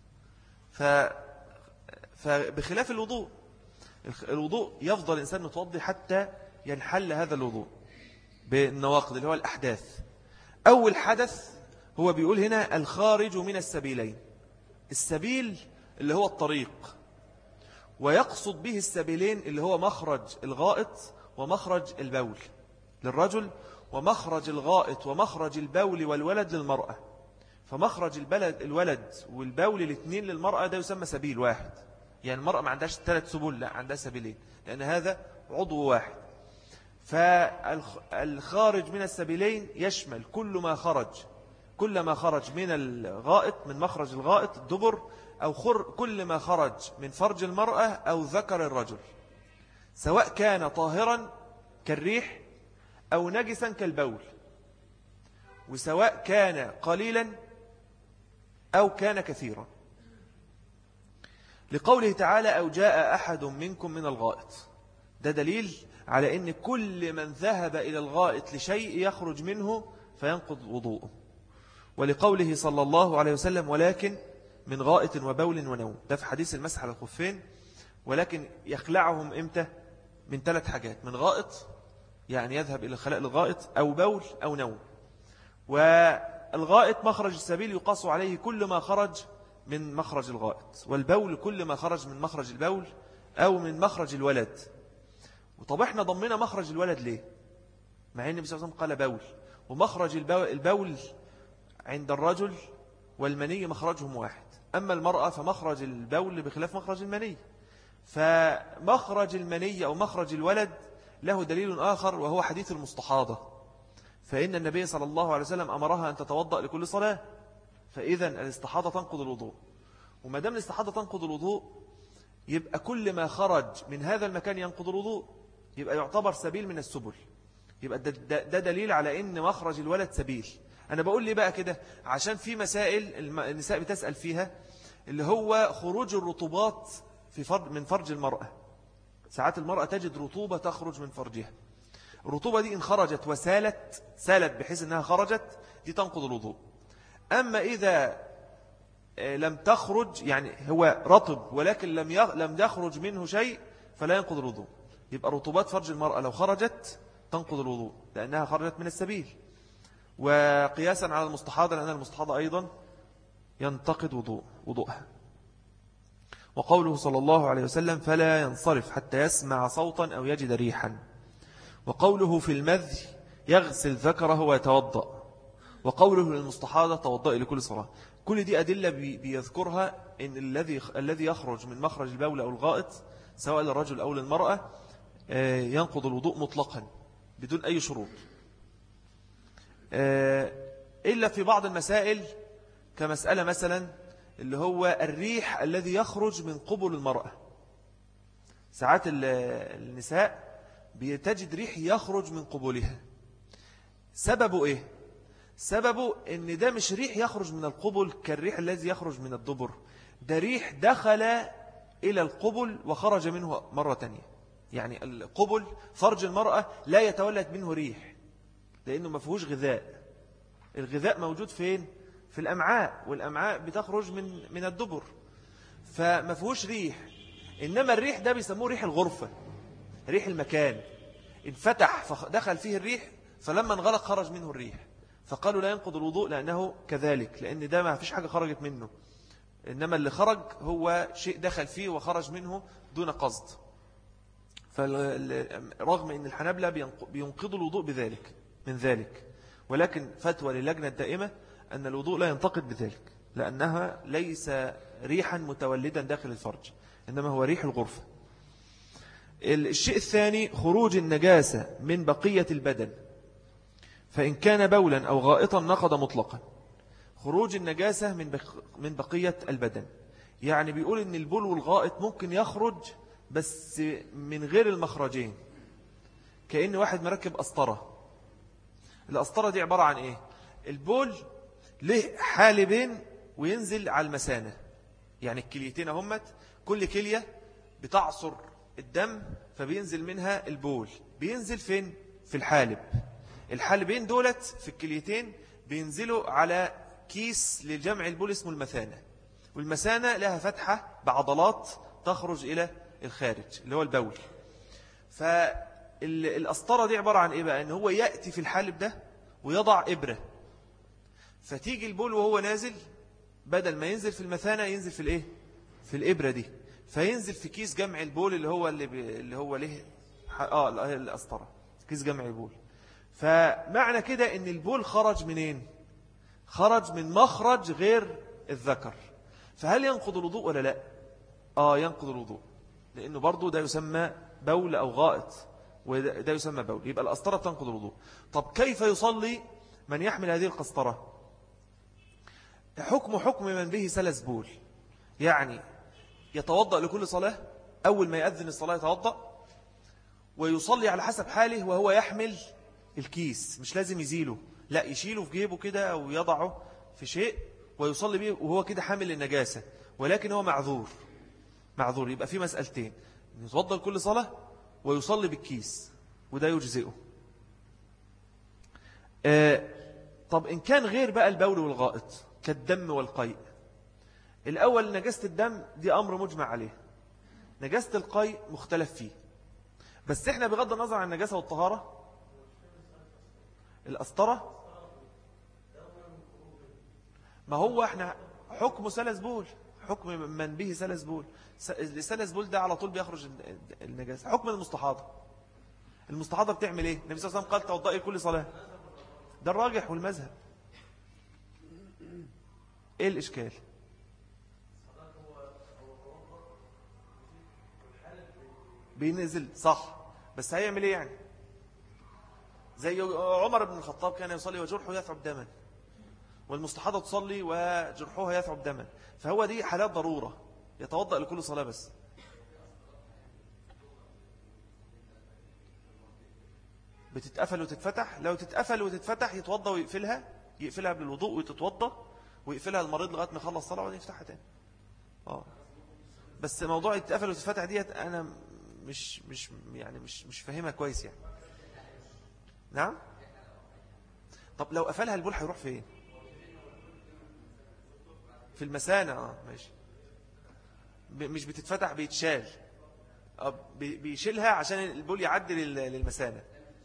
فبخلاف الوضوء، الوضوء يفضل الإنسان متوضي حتى ينحل هذا الوضوء بالنواقض اللي هو الأحداث. أول حدث هو بيقول هنا الخارج من السبيلين. السبيل اللي هو الطريق، ويقصد به السبيلين اللي هو مخرج الغائط ومخرج البول للرجل، ومخرج الغائط ومخرج البول والولد للمرأة. فمخرج الولد والبول الاثنين للمرأة ده يسمى سبيل واحد. يعني المرأة ما عندهاش 3 سبل، لا عندها سبيلين، لأن هذا عضو واحد. فالخارج من السبيلين يشمل كل ما خرج من الغائط، من مخرج الغائط الدبر، أو كل ما خرج من فرج المرأة أو ذكر الرجل، سواء كان طاهرا كالريح أو نجسا كالبول، وسواء كان قليلا أو كان كثيرا. لقوله تعالى أو جاء أحد منكم من الغائط، ده دليل على أن كل من ذهب إلى الغائط لشيء يخرج منه فينقض وضوءه. ولقوله صلى الله عليه وسلم ولكن من غائط وبول ونوم، ده في حديث المسح على الخفين. ولكن يخلعهم إمتى؟ من 3 حاجات: من غائط يعني يذهب إلى الخلاء الغائط، أو بول أو نوم. والغائط مخرج السبيل يقاس عليه كل ما خرج من مخرج الغائط، والبول كل ما خرج من مخرج البول أو من مخرج الولد. وطب احنا ضمنا مخرج الولد ليه؟ مع أن النبي صلى الله عليه وسلم قال بول، ومخرج البول عند الرجل والمني مخرجهم واحد، أما المرأة فمخرج البول بخلاف مخرج المني. فمخرج المني أو مخرج الولد له دليل آخر، وهو حديث المستحاضة، فإن النبي صلى الله عليه وسلم أمرها أن تتوضأ لكل صلاة. فإذا الاستحاضة تنقض الوضوء، وما دام الاستحاضة تنقض الوضوء يبقى كل ما خرج من هذا المكان ينقض الوضوء، يبقى يعتبر سبيل من السبل. يبقى ده دليل على إن مخرج الولد سبيل. أنا بقول لي بقى كده عشان في مسائل النساء بتسأل فيها، اللي هو خروج الرطوبات من فرج المرأة. ساعات المرأة تجد رطوبة تخرج من فرجها، الرطوبة دي إن خرجت وسالت بحيث أنها خرجت، دي تنقض الوضوء. أما إذا لم تخرج، يعني هو رطب ولكن لم يخرج منه شيء، فلا ينقض الوضوء. يبقى رطوبات فرج المرأة لو خرجت تنقض الوضوء لأنها خرجت من السبيل. وقياسا على المستحاضة، لأن المستحاضة أيضا ينتقد وضوءها. وقوله صلى الله عليه وسلم فلا ينصرف حتى يسمع صوتا أو يجد ريحا. وقوله في المذي يغسل ذكره ويتوضأ. وقوله للمستحاضة توضئي لكل صلاة. كل دي أدلة بيذكرها إن الذي يخرج من مخرج البول أو الغائط سواء للرجل أو للمرأة ينقض الوضوء مطلقا بدون أي شروط، إلا في بعض المسائل، كمسألة مثلا اللي هو الريح الذي يخرج من قبل المرأة. ساعات النساء بتجد ريح يخرج من قبولها، سببه إيه؟ سببه إن ده مش ريح يخرج من القبل كالريح الذي يخرج من الدبر، ده ريح دخل إلى القبل وخرج منه مرة تانية. يعني القبل فرج المرأة لا يتولد منه ريح لأنه ما فيهوش غذاء. الغذاء موجود فين؟ في الأمعاء، والأمعاء بتخرج من الدبر، فما فيهوش ريح. إنما الريح ده بيسموه ريح الغرفة، ريح المكان، انفتح فدخل فيه الريح، فلما انغلق خرج منه الريح، فقالوا لا ينقض الوضوء لأنه كذلك، لأن ده ما فيش حاجة خرجت منه، إنما اللي خرج هو شيء دخل فيه وخرج منه دون قصد. فرغم أن الحنابلة بينقضوا الوضوء بذلك من ذلك، ولكن فتوى للجنة الدائمة أن الوضوء لا ينتقد بذلك، لأنها ليس ريحا متولدا داخل الفرج، إنما هو ريح الغرفة. الشيء الثاني خروج النجاسة من بقية البدن، فإن كان بولا أو غائطا نقض مطلقا. خروج النجاسة من بقية البدن، يعني بيقول إن البول والغائط ممكن يخرج بس من غير المخرجين، كأن واحد مركب أسطرة. الأسطرة دي عبارة عن إيه؟ البول له حالبين وينزل على المثانة، يعني الكليتين همت، كل كلية بتعصر الدم فبينزل منها البول، بينزل فين؟ في الحالب. الحالبين دولت في الكليتين بينزلوا على كيس لجمع البول اسمه المثانة، والمثانة لها فتحة بعضلات تخرج إلى الخارج اللي هو البول. فالأسطرة دي عبارة عن إيه بقى؟ إن هو يأتي في الحالب ده ويضع إبرة، فتيجي البول وهو نازل بدل ما ينزل في المثانة ينزل في الإيه؟ في الإبرة دي، فينزل في كيس جمع البول اللي هو له الأسطرة، كيس جمع البول. فمعنى كده إن البول خرج منين؟ خرج من مخرج غير الذكر، فهل ينقض الوضوء ولا لا؟ ينقض الوضوء، لأنه برضو ده يسمى بول أو غائط، وده يسمى بول، يبقى القسطرة تنقض الوضوء. طب كيف يصلي من يحمل هذه القسطرة؟ حكم من به سلس بول، يعني يتوضأ لكل صلاة، أول ما يأذن الصلاة يتوضأ ويصلي على حسب حاله وهو يحمل الكيس، مش لازم يزيله، لا يشيله في جيبه كده أو يضعه في شيء ويصلي به وهو كده حامل النجاسة، ولكن هو معذور. يبقى في مسألتين، يتوضأ لكل صلاة ويصلي بالكيس، وده يجزئه. طب إن كان غير بقى البول والغائط كالدم والقيء، الأول نجاسة الدم دي أمر مجمع عليه، نجاسة القيء مختلف فيه، بس إحنا بغض النظر عن النجاسة والطهارة، الأسطرة ما هو إحنا حكم سلس بول، حكم من به سلس بول، سلس بول ده على طول بيخرج النجاسة. حكم المستحاضة بتعمل إيه؟ النبي صلى الله عليه وسلم قال توضئي كل صلاة، ده الراجح والمذهب. إيه الإشكال؟ بينزل صح، بس هيعمل إيه يعني؟ زي عمر بن الخطاب كان يصلي وجرحه يثعب دما، والمستحاضة تصلي وجرحها يثعب دما، فهو دي حالات ضرورة، يتوضأ لكل صلاة. بس بتتقفل وتتفتح، لو تتقفل وتتفتح يتوضأ يقفلها قبل الوضوء ويتوضأ ويقفلها المريض لغاية ما يخلص صلاة وبعدين يفتحها تاني. بس موضوع يتقفل وتتفتح ديت أنا مش فاهمها كويس يعني. نعم. طب لو قفلها البول هيروح فين؟ في المثانة. ماشي، مش بتتفتح، بيتشال، بيشيلها عشان البول يعدي للمثانة.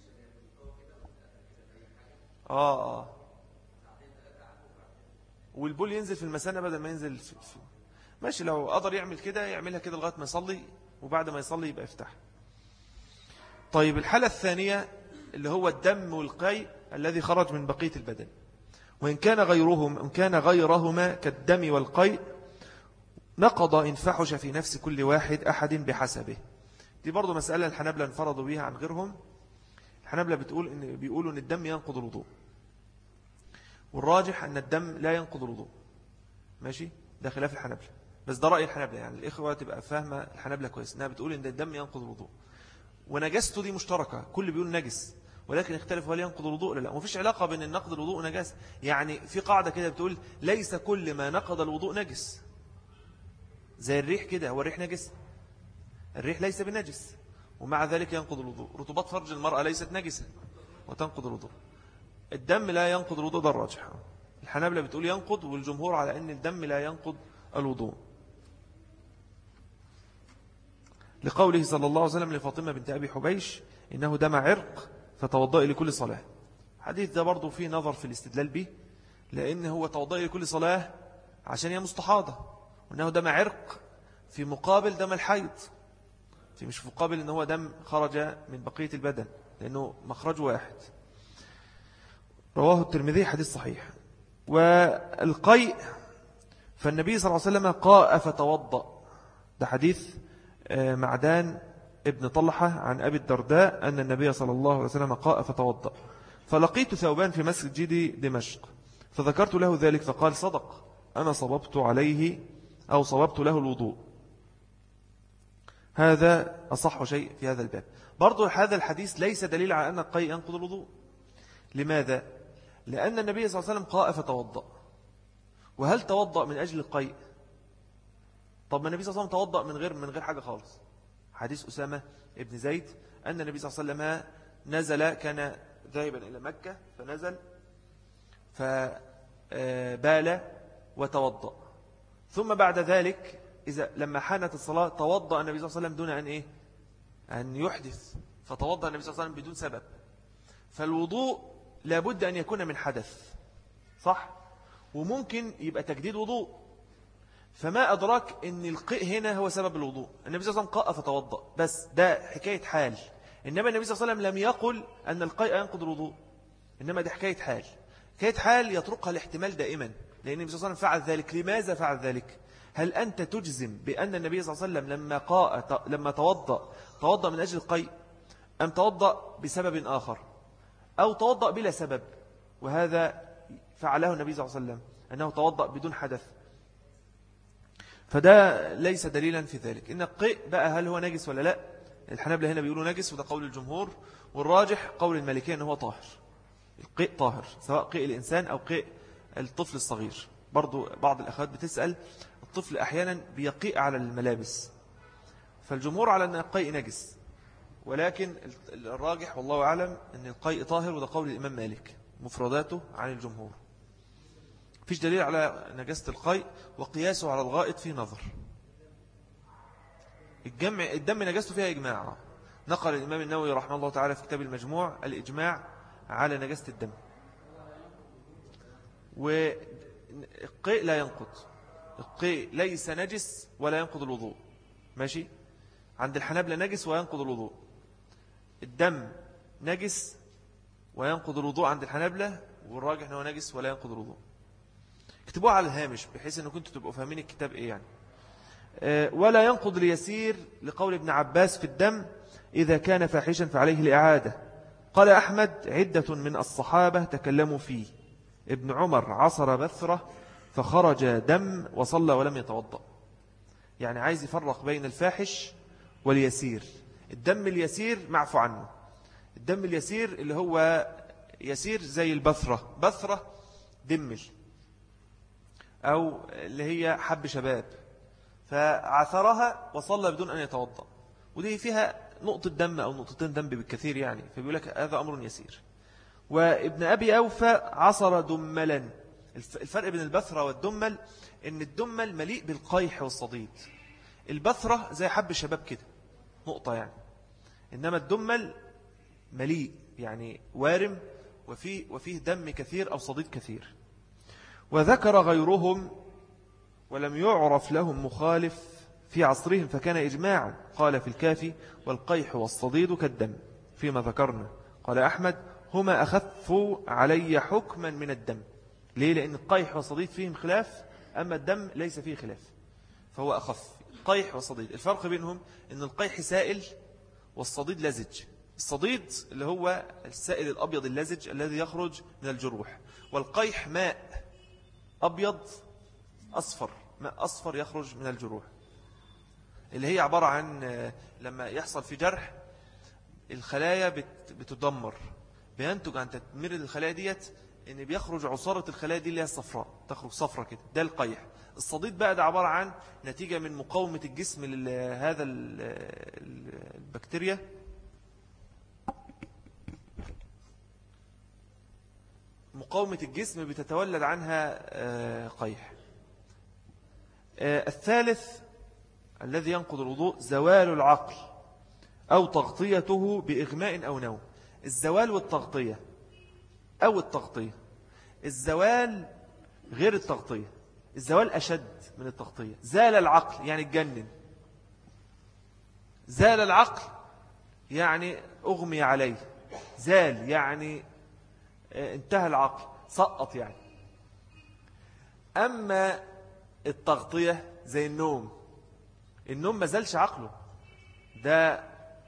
والبول ينزل في المثانة بدل ما ينزل ماشي، لو قدر يعمل كده يعملها كده لغاية ما يصلي، وبعد ما يصلي يبقى يفتح. طيب الحالة الثانية اللي هو الدم والقيء الذي خرج من بقية البدن، وإن كان غيرهما كالدم والقيء نقض إن فحش في نفس كل أحد بحسبه. دي برضو مسألة الحنابلة انفرضوا بها عن غيرهم. الحنابلة بيقولوا إن الدم ينقض الوضوء، والراجح أن الدم لا ينقض الوضوء. ماشي، ده خلاف الحنابلة، بس ده رأي الحنابلة، يعني الإخوة تبقى فاهمة الحنابلة كويس، إنها بتقول إن الدم ينقض الوضوء، ونجاسته دي مشتركة، كل بيقول نجس، ولكن اختلفوا هل ينقض الوضوء ولا لا. ومفيش علاقة بين النقض الوضوء ونجاسة، يعني في قاعدة كده بتقول ليس كل ما نقض الوضوء نجس، زي الريح كده، هو الريح نجس؟ الريح ليس بنجس، ومع ذلك ينقض الوضوء. رطوبات فرج المرأة ليست نجسة وتنقض الوضوء. الدم لا ينقض الوضوء، ده الراجح. الحنابلة بتقول ينقض، والجمهور على أن الدم لا ينقض الوضوء. لقوله صلى الله عليه وسلم لفاطمة بنت أبي حبيش إنه دم عرق فتوضئي لكل صلاة. الحديث ده برضو فيه نظر في الاستدلال به، لأن هو توضئي لكل صلاة عشان هي مستحاضة، وإنه دم عرق في مقابل دم الحيض، مش في مقابل إنه هو دم خرج من بقية البدن، لأنه مخرج واحد. رواه الترمذي حديث صحيح. والقيء فالنبي صلى الله عليه وسلم قاء فتوضأ، ده حديث معدان ابن طلحة عن أبي الدرداء أن النبي صلى الله عليه وسلم قاء فتوضأ، فلقيت ثوبان في مسجد دمشق فذكرت له ذلك فقال صدق، أنا صببت عليه أو صببت له الوضوء. هذا أصح شيء في هذا الباب. برضو هذا الحديث ليس دليل على أن القيء ينقض الوضوء. لماذا؟ لأن النبي صلى الله عليه وسلم قاء فتوضأ، وهل توضأ من أجل القيء؟ طب ما النبي صلى الله عليه وسلم توضأ من غير حاجة خالص. حديث أسامة ابن زيد أن النبي صلى الله عليه وسلم نزل، كان ذاهبا إلى مكة فنزل فبال وتوضأ، ثم بعد ذلك لما حانت الصلاة توضأ النبي صلى الله عليه وسلم دون أن يحدث، فتوضأ النبي صلى الله عليه وسلم بدون سبب. فالوضوء لابد أن يكون من حدث، صح؟ وممكن يبقى تجديد وضوء، فما أدراك أن القيء هنا هو سبب الوضوء. النبي صلى الله عليه وسلم قاء فتوضأ، بس ده حكاية حال. إنما النبي صلى الله عليه وسلم لم يقل أن القيء ينقض الوضوء، إنما دي حكاية حال. حكاية حال يطرقها الاحتمال دائما، لأن النبي صلى الله عليه وسلم فعل ذلك. لماذا فعل ذلك؟ هل أنت تجزم بأن النبي صلى الله عليه وسلم لما توضأ من أجل القيء، أم توضأ بسبب آخر، أو توضأ بلا سبب؟ وهذا فعله النبي صلى الله عليه وسلم، أنه توضأ بدون حدث. فده ليس دليلا في ذلك. إن القيء بقى هل هو نجس ولا لا؟ الحنابلة هنا بيقولوا نجس، وده قول الجمهور، والراجح قول المالكية أنه هو طاهر. القيء طاهر، سواء قيء الإنسان أو قيء الطفل الصغير. برضو بعض الأخوات بتسأل، الطفل أحيانا بيقيء على الملابس، فالجمهور على أن القيء نجس، ولكن الراجح والله أعلم أن القيء طاهر، وده قول الإمام مالك مفرداته عن الجمهور. فيش دليل على نجاسة القيء، وقياسه على الغائط في نظر. الدم نجاسته فيها إجماع، نقل الإمام النووي رحمه الله تعالى في كتاب المجموع الإجماع على نجاسة الدم. والقيء لا ينقض، القيء ليس نجس ولا ينقض الوضوء، ماشي؟ عند الحنابلة نجس وينقض الوضوء. الدم نجس وينقض الوضوء عند الحنابلة، والراجح أنه نجس ولا ينقض الوضوء. اكتبوها على الهامش بحيث أنه كنتوا تبقوا فاهمين الكتاب إيه يعني. ولا ينقض اليسير لقول ابن عباس في الدم إذا كان فاحشا فعليه الإعادة. قال أحمد عدة من الصحابة تكلموا فيه. ابن عمر عصر بثرة فخرج دم وصلى ولم يتوضأ. يعني عايز يفرق بين الفاحش واليسير. الدم اليسير معفو عنه. الدم اليسير اللي هو يسير زي البثرة، بثرة دمل، أو اللي هي حب شباب، فعثرها وصلى بدون أن يتوضأ، ودي فيها نقطة دم أو نقطتين دم بالكثير يعني، فبيقول لك هذا أمر يسير. وابن أبي أوفى عصر دملا. الفرق بين البثرة والدمل إن الدمل مليء بالقيح والصديد، البثرة زي حب الشباب كده نقطة يعني، إنما الدمل مليء يعني وارم وفيه دم كثير أو صديد كثير. وذكر غيرهم ولم يعرف لهم مخالف في عصرهم فكان إجماعا. قال في الكافي والقيح والصديد كالدم فيما ذكرنا. قال أحمد هما أخف علي حكما من الدم. ليه؟ لأن القيح والصديد فيهم خلاف، أما الدم ليس فيه خلاف فهو أخف. قيح والصديد الفرق بينهم أن القيح سائل والصديد لزج. الصديد اللي هو السائل الأبيض اللزج الذي يخرج من الجروح، والقيح ماء أبيض أصفر، ماء أصفر يخرج من الجروح، اللي هي عبارة عن لما يحصل في جرح الخلايا بتدمر، بينتج عن تدمير الخلايا ديت ان بيخرج عصارة الخلايا دي اللي هي الصفراء، تخرج صفرة كده، ده القيح. الصديد بقى ده عبارة عن نتيجة من مقاومة الجسم لهذا البكتيريا، مقاومة الجسم بتتولد عنها قيح. الثالث الذي ينقض الوضوء زوال العقل أو تغطيته بإغماء أو نوم. الزوال والتغطية أو التغطية، الزوال غير التغطية، الزوال أشد من التغطية. زال العقل يعني اتجنن، زال العقل يعني أغمي عليه، زال يعني انتهى العقل، سقط يعني. أما التغطية زي النوم، النوم ما زالش عقله، ده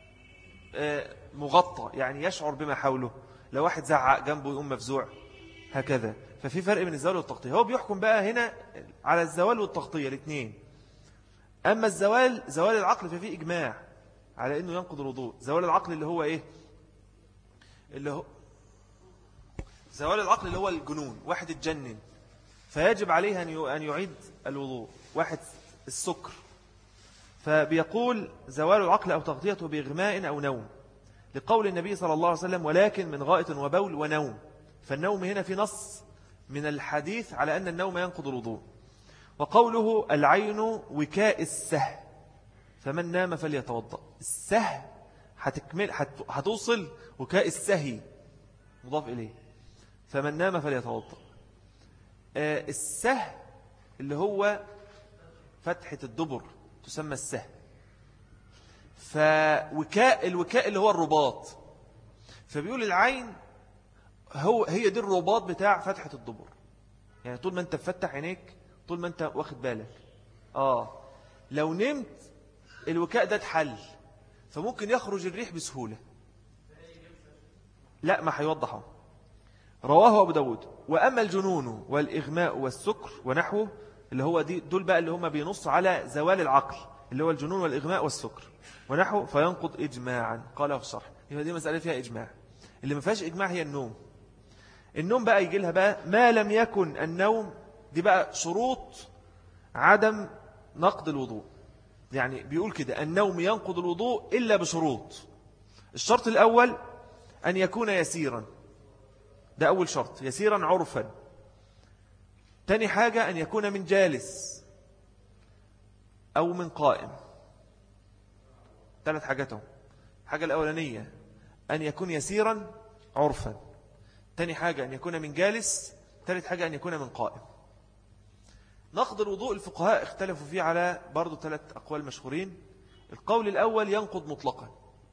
مغطى يعني يشعر بما حوله، لو واحد زعق جنبه يقوم مفزوع هكذا. ففي فرق بين الزوال والتغطية. هو بيحكم بقى هنا على الزوال والتغطية الاثنين. أما الزوال زوال العقل ففي إجماع على أنه ينقض الوضوء. زوال العقل اللي هو إيه؟ اللي هو زوال العقل اللي هو الجنون، واحد اتجنن فيجب عليه أن يعيد الوضوء. واحد السكر، فبيقول زوال العقل أو تغطيته بإغماء أو نوم، لقول النبي صلى الله عليه وسلم ولكن من غائط وبول ونوم. فالنوم هنا في نص من الحديث على أن النوم ينقض الوضوء. وقوله العين وكاء السه، فمن نام فليتوضأ. السه هتوصل وكاء السهي مضاف إليه، فمن نام فليتوضأ. السه اللي هو فتحة الدبر تسمى السه. الوكاء اللي هو الرباط، فبيقول العين هي دي الرباط بتاع فتحة الدبر. يعني طول ما انت فتح عينيك، طول ما انت واخد بالك، لو نمت الوكاء ده اتحل، فممكن يخرج الريح بسهولة. لا، ما هيوضحه. رواه أبو داود. وأما الجنون والإغماء والسكر ونحوه، اللي هو دول بقى اللي هم بينص على زوال العقل، اللي هو الجنون والإغماء والسكر ونحوه، فينقض إجماعا. قاله في الشرح. يبقى دي مسألة فيها إجماع. اللي ما فيهاش إجماع هي النوم. النوم بقى يجي لها بقى ما لم يكن النوم، دي بقى شروط عدم نقض الوضوء. يعني بيقول كده النوم ينقض الوضوء إلا بشروط. الشرط الأول أن يكون يسيرا، ده أول شرط، يسيرا عرفا. تاني حاجة أن يكون من جالس أو من قائم. 3 حاجاتهم. الحاجة الأولانية أن يكون يسيرا عرفا، تاني حاجة أن يكون من جالس، ثالث حاجة أن يكون من قائم. نقض الوضوء الفقهاء اختلفوا فيه على برضو 3 أقوال مشهورين. القول الأول ينقض مطلقا.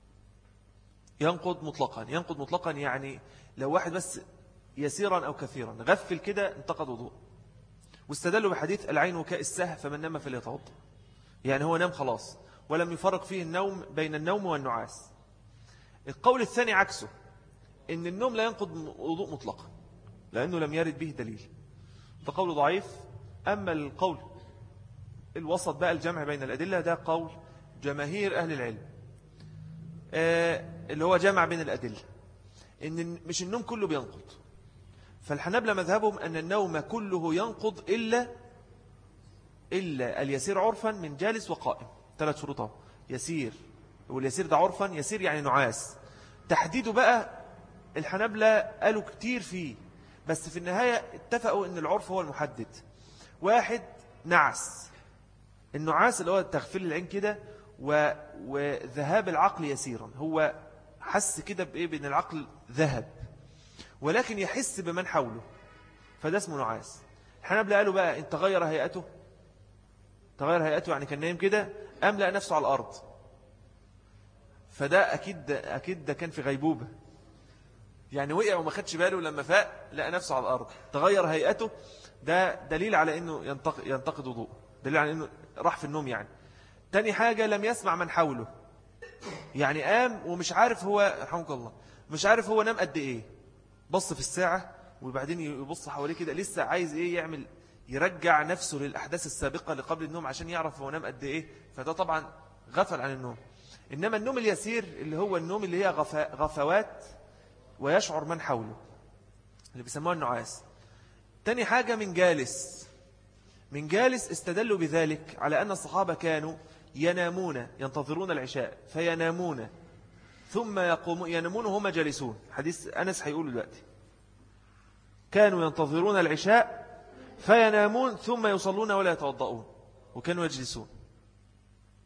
ينقض مطلقا، ينقض مطلقا يعني لو واحد بس يسيرا أو كثيرا غفل كده انتقض وضوء. واستدلوا بحديث العين وكاء السه، فمن نام فليتوضأ. يعني هو نام خلاص ولم يفرق فيه النوم بين النوم والنعاس. القول الثاني عكسه، إن النوم لا ينقض وضوء مطلقا لأنه لم يرد به دليل، ده قول ضعيف. أما القول الوسط بقى الجمع بين الأدلة، ده قول جماهير أهل العلم، اللي هو جمع بين الأدلة، إن مش النوم كله بينقض. فالحنابلة مذهبهم أن النوم كله ينقض إلا اليسير عرفا من جالس وقائم. 3 شروطه يسير، واليسير ده عرفا، يسير يعني نعاس. تحديده بقى الحنابلة قالوا كتير فيه، بس في النهاية اتفقوا أن العرف هو المحدد. واحد نعس، النعاس اللي هو تغفل العين كده وذهاب العقل يسيرا، هو حس كده بإيه، بأن العقل ذهب ولكن يحس بمن حوله، فده اسمه نعاس. الحنابلة قالوا بقى إن تغير هيئته، تغير هيئته يعني كان نايم كده أم لقى نفسه على الأرض، فده أكيد ده كان في غيبوبة، يعني وقع وما خدش باله، لما فاق لقى نفسه على الأرض تغير هيئته، ده دليل على أنه ينتقد وضوء، دليل على أنه راح في النوم يعني. تاني حاجة لم يسمع من حوله، يعني قام ومش عارف هو رحمك الله مش عارف هو نام قد إيه، بص في الساعة وبعدين يبص حواليه كده لسه عايز إيه يعمل، يرجع نفسه للأحداث السابقة لقبل النوم عشان يعرف هو نام قد إيه، فده طبعا غفل عن النوم. إنما النوم اليسير اللي هو النوم اللي هي غفوات ويشعر من حوله، اللي بيسموه النعاس. تاني حاجة من جالس. من جالس استدلوا بذلك على أن الصحابة كانوا ينامون ينتظرون العشاء فينامون ثم يقومون، ينامون وهم جالسون، حديث أنس هيقول دلوقتي، كانوا ينتظرون العشاء فينامون ثم يصلون ولا يتوضؤون، وكانوا يجلسون.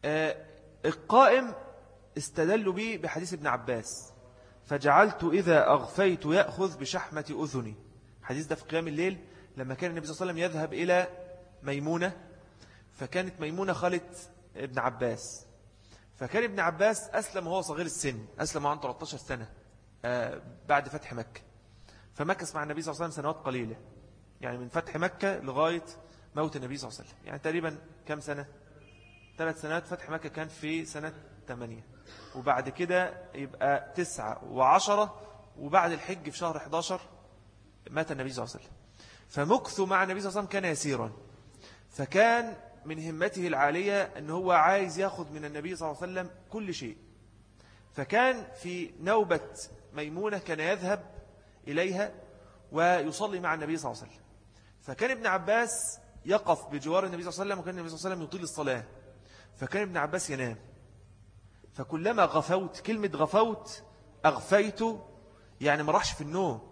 القائم استدلوا به بحديث ابن عباس: فجعلت إذا أغفيت يأخذ بشحمة أذني. حديث ده في قيام الليل لما كان النبي صلى الله عليه وسلم يذهب إلى ميمونة، فكانت ميمونة خالة ابن عباس، فكان ابن عباس أسلم وهو صغير السن، أسلم عن 13 سنة بعد فتح مكة، فمكث مع النبي صلى الله عليه وسلم سنوات قليلة، يعني من فتح مكة لغاية موت النبي صلى الله عليه وسلم، يعني تقريبا كم سنة؟ 3 سنوات. فتح مكة كان في سنة 8، وبعد كده يبقى 9 و10، وبعد الحج في شهر 11 مات النبي صلى الله عليه وسلم. فمكثه مع النبي صلى الله عليه وسلم كان يسيرا، فكان من همته العالية أنه هو عايز يأخذ من النبي صلى الله عليه وسلم كل شيء. فكان في نوبة ميمونة كان يذهب إليها ويصلي مع النبي صلى الله عليه وسلم، فكان ابن عباس يقف بجوار النبي صلى الله عليه وسلم، وكان النبي صلى الله عليه وسلم يطيل الصلاة، فكان ابن عباس ينام. فكلما غفوت، كلمة غفوت أغفيت يعني ما راحش في النوم،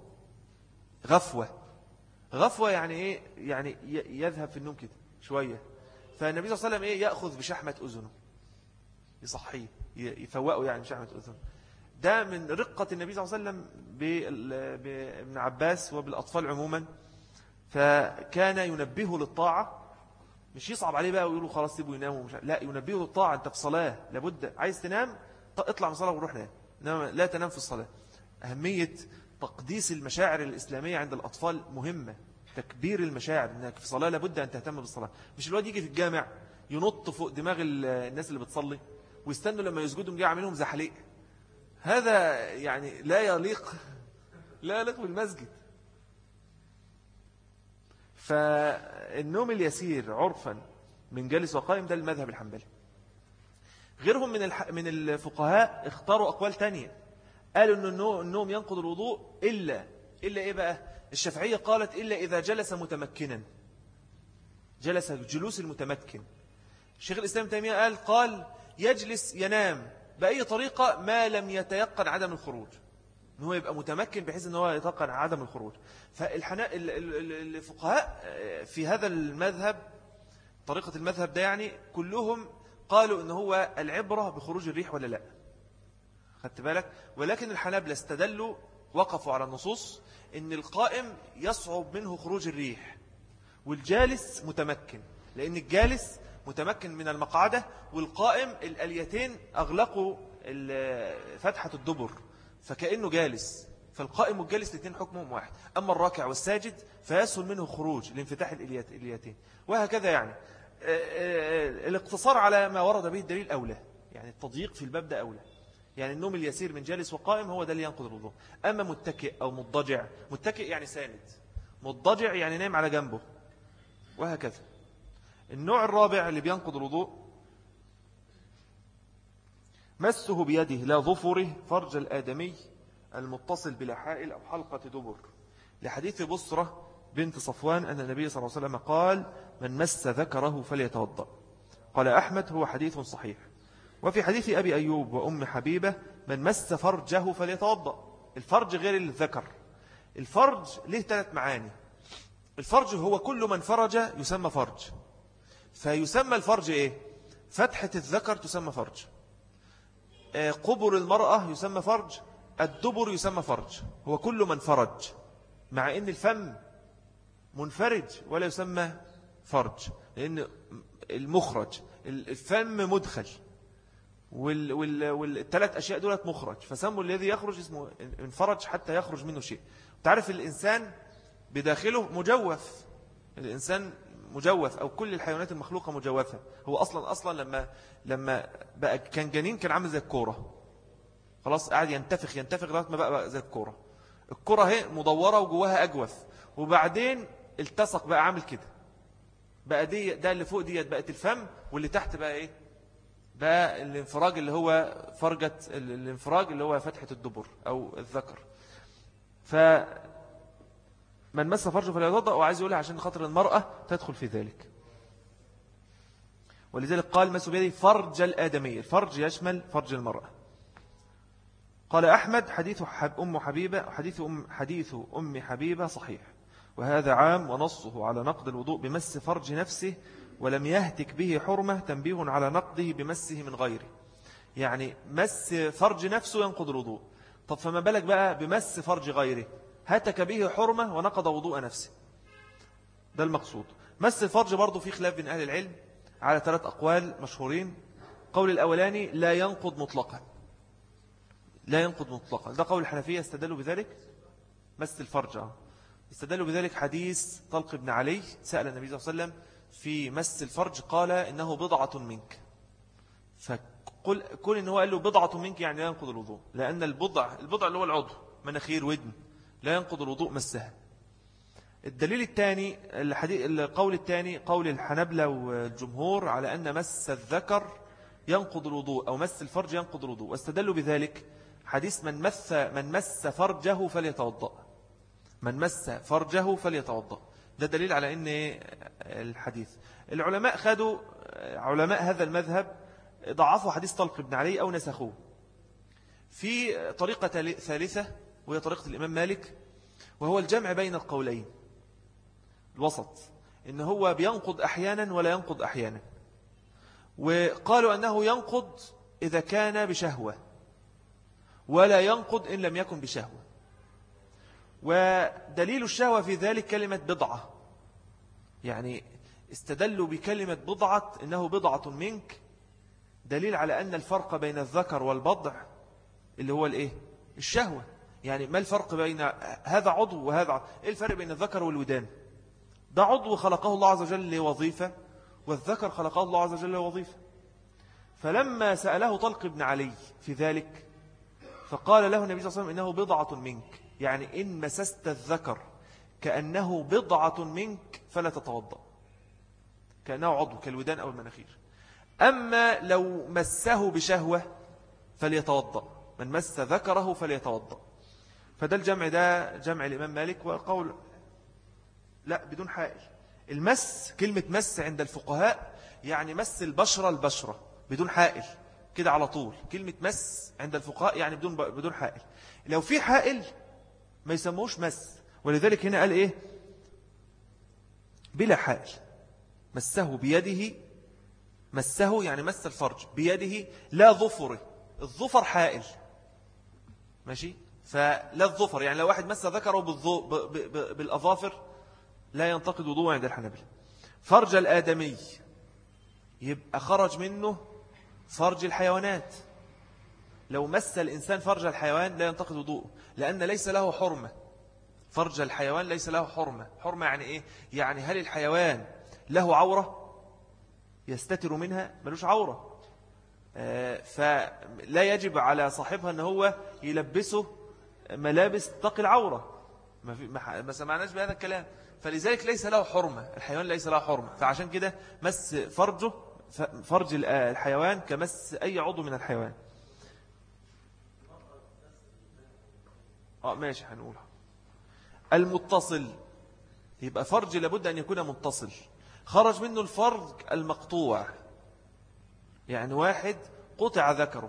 غفوة يعني إيه؟ يعني يذهب في النوم كده شوية. فالنبي صلى الله عليه وسلم إيه؟ يأخذ بشحمة أذنه، يصحيه، يفوقه يعني بشحمة أذنه. ده من رقة النبي صلى الله عليه وسلم بابن عباس وبالأطفال عموما، فكان ينبهه للطاعة، مش يصعب عليه بقى ويقولوا خلاص سيبوا يناموا، لا، ينبهه للطاعة. أنت في صلاة، لابد عايز تنام اطلع من صلاة وروح نام، لا تنام في الصلاة. أهمية تقديس المشاعر الإسلامية عند الأطفال مهمة، تكبير المشاعر، أنك في صلاة لابد أن تهتم بالصلاة. مش الواد يجي في الجامع ينط فوق دماغ الناس اللي بتصلي ويستنوا لما يسجدوا جاي عاملهم زحليق، هذا يعني لا يليق بالمسجد. فالنوم اليسير عرفا من جالس وقائم ده المذهب الحنبلي. غيرهم من الفقهاء اختاروا أقوال تانية، قالوا أن النوم ينقض الوضوء إلا إيه بقى؟ الشافعية قالت إلا إذا جلس متمكنا، جلس الجلوس المتمكن. الشيخ الإسلام تيمية قال يجلس ينام بأي طريقة ما لم يتيقن عدم الخروج، أنه يبقى متمكن بحيث أنه يتيقن عدم الخروج. فالفقهاء في هذا المذهب، طريقة المذهب ده يعني كلهم قالوا أنه هو العبرة بخروج الريح ولا لا، خدت بالك؟ ولكن الحنابلة استدلوا، وقفوا على النصوص أن القائم يصعب منه خروج الريح، والجالس متمكن، لأن الجالس متمكن من المقعدة، والقائم الأليتين أغلقوا فتحة الدبر فكأنه جالس. فالقائم والجالس الاثنين حكمهم واحد. أما الراكع والساجد فيسهل منه خروج لانفتاح الإليتين، وهكذا يعني. الاقتصار على ما ورد به الدليل أولى، يعني التضييق في الباب ده أولى. يعني النوم اليسير من جالس وقائم هو ده اللي ينقض الوضوء. أما متكئ أو مضطجع، متكئ يعني ساند، مضطجع يعني نايم على جنبه، وهكذا. النوع الرابع اللي بينقض الوضوء مسه بيده لا ظفره فرج الآدمي المتصل بلا حائل أو حلقة دبر، لحديث بصرة بنت صفوان أن النبي صلى الله عليه وسلم قال من مس ذكره فليتوضأ. قال أحمد هو حديث صحيح. وفي حديث أبي أيوب وأم حبيبة من مس فرجه فليتوضأ. الفرج غير الذكر. الفرج له 3 معاني. الفرج هو كل من فرج يسمى فرج، فيسمى الفرج إيه؟ فتحة الذكر تسمى فرج، قبر المرأة يسمى فرج، الدبر يسمى فرج. هو كل من فرج، مع أن الفم منفرج ولا يسمى فرج، لأن المخرج الفم مدخل، والثلاث أشياء دولت مخرج، فسموا الذي يخرج اسمه انفرج حتى يخرج منه شيء. تعرف الإنسان بداخله مجوف، الإنسان مجوف، أو كل الحيوانات المخلوقة مجوفة. هو أصلا لما بقى كان جنين كان عامل زي الكورة، خلاص قاعد ينتفخ لغاية ما بقى زي الكورة. الكورة هي مدورة وجواها أجوف، وبعدين التصق بقى عامل كده، بقى ده اللي فوق ديت بقت الفم، واللي تحت بقى إيه؟ بقى الانفراج اللي هو فرجة الانفراج اللي هو فتحة الدبر أو الذكر. من مس فرجه فليتوضأ، وعايز يقولها عشان خاطر المرأة تدخل في ذلك. ولذلك قال مسوا بيده فرج الآدمي، الفرج يشمل فرج المرأة. قال أحمد حديث أم حبيبة حديث أم حبيبة صحيح، وهذا عام ونصه على نقض الوضوء بمس فرج نفسه ولم يهتك به حرمة تنبيه على نقضه بمسه من غيره. يعني مس فرج نفسه ينقض الوضوء، طب فما بالك بقى بمس فرج غيره، هتك به حرمة ونقض وضوء نفسه. ده المقصود. مس الفرج برضو في خلاف بين أهل العلم على 3 أقوال مشهورين. قول الأولاني لا ينقض مطلقا، لا ينقض مطلقا، ده قول الحنفية. استدلوا بذلك مس الفرج، استدلوا بذلك حديث طلق بن علي سأل النبي صلى الله عليه وسلم في مس الفرج قال إنه بضعة منك، فقل إنه قال له بضعة منك يعني لا ينقض الوضوء، لأن البضع اللي هو العضو، مناخير ودن، لا ينقض الوضوء مسها. الدليل الثاني القول الثاني قول الحنبلة والجمهور على أن مس الذكر ينقض الوضوء أو مس الفرج ينقض الوضوء، واستدلوا بذلك حديث من مس فرجه فليتوضأ، من مس فرجه فليتوضأ. ده دليل على أن الحديث. العلماء خدوا علماء هذا المذهب ضعفوا حديث طلق بن علي أو نسخوه. في طريقة ثالثة وهي طريقة الإمام مالك، وهو الجمع بين القولين الوسط، إن هو بينقض أحيانا ولا ينقض أحيانا. وقالوا أنه ينقض إذا كان بشهوة ولا ينقض إن لم يكن بشهوة. ودليل الشهوة في ذلك كلمة بضعة، يعني استدلوا بكلمة بضعة إنه بضعة منك، دليل على أن الفرق بين الذكر والبضع اللي هو الإيه؟ الشهوة. يعني ما الفرق بين هذا عضو وهذا عضو؟ إيه الفرق بين الذكر والودان؟ ده عضو خلقه الله عز وجل لوظيفة، والذكر خلقه الله عز وجل لوظيفة. فلما سأله طلق بن علي في ذلك فقال له النبي صلى الله عليه وسلم إنه بضعة منك، يعني إن مسست الذكر كأنه بضعة منك فلا تتوضأ، كأنه عضو كالودان أو المناخير. أما لو مسه بشهوة فليتوضأ، من مس ذكره فليتوضأ. فده الجمع، ده جمع الإمام مالك. وقول لا بدون حائل. المس كلمة مس عند الفقهاء يعني مس البشرة بدون حائل كده على طول. كلمة مس عند الفقهاء يعني بدون حائل. لو في حائل ما يسموش مس، ولذلك هنا قال إيه؟ بلا حائل. مسه بيده، مسه يعني مس الفرج بيده لا ظفره، الظفر حائل ماشي، فلا الظفر يعني لو واحد مس ذكره بالأظافر لا ينتقد وضوء عند الحنابلة. فرج الآدمي يبقى خرج منه فرج الحيوانات، لو مس الإنسان فرج الحيوان لا ينتقد وضوءه، لأن ليس له حرمة. فرج الحيوان ليس له حرمة. حرمة يعني إيه؟ يعني هل الحيوان له عورة يستتر منها؟ ملوش عورة، فلا يجب على صاحبها أنه هو يلبسه ملابس تقي العورة. ما سمعناش بهذا الكلام. فلذلك ليس له حرمة، الحيوان ليس له حرمة. فعشان كده مس فرج الحيوان كمس أي عضو من الحيوان. ماشي هنقولها. المتصل يبقى فرج لابد أن يكون متصل. خرج منه الفرج المقطوع، يعني واحد قطع ذكره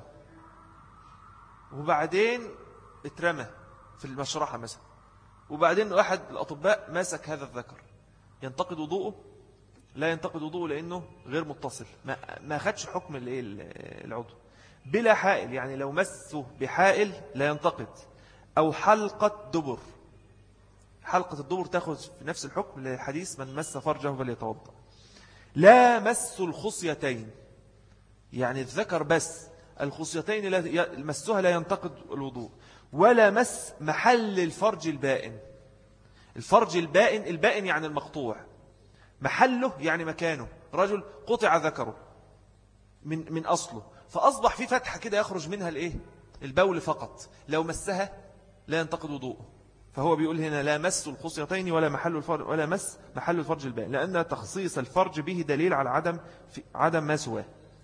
وبعدين اترمى في المشرحة مثلا، وبعدين واحد الأطباء ماسك هذا الذكر، ينتقد وضوءه؟ لا ينتقد وضوءه لأنه غير متصل، ما خدش حكم العضو. بلا حائل يعني لو مسه بحائل لا ينتقد. أو حلقة دبر، حلقة الدبر تأخذ في نفس الحكم للحديث من مس فرجه فليتوضأ. لا مس الخصيتين، يعني الذكر بس، الخصيتين مسها لا ينتقد الوضوء. ولا مس محل الفرج البائن. الفرج البائن يعني المقطوع، محله يعني مكانه. رجل قطع ذكره من أصله فأصبح في فتحة كده يخرج منها البول فقط، لو مسها لا ينتقد وضوءه. فهو بيقول هنا لا مس الخصيتين ولا مس محل الفرج البائن، لأن تخصيص الفرج به دليل على عدم ما سواه.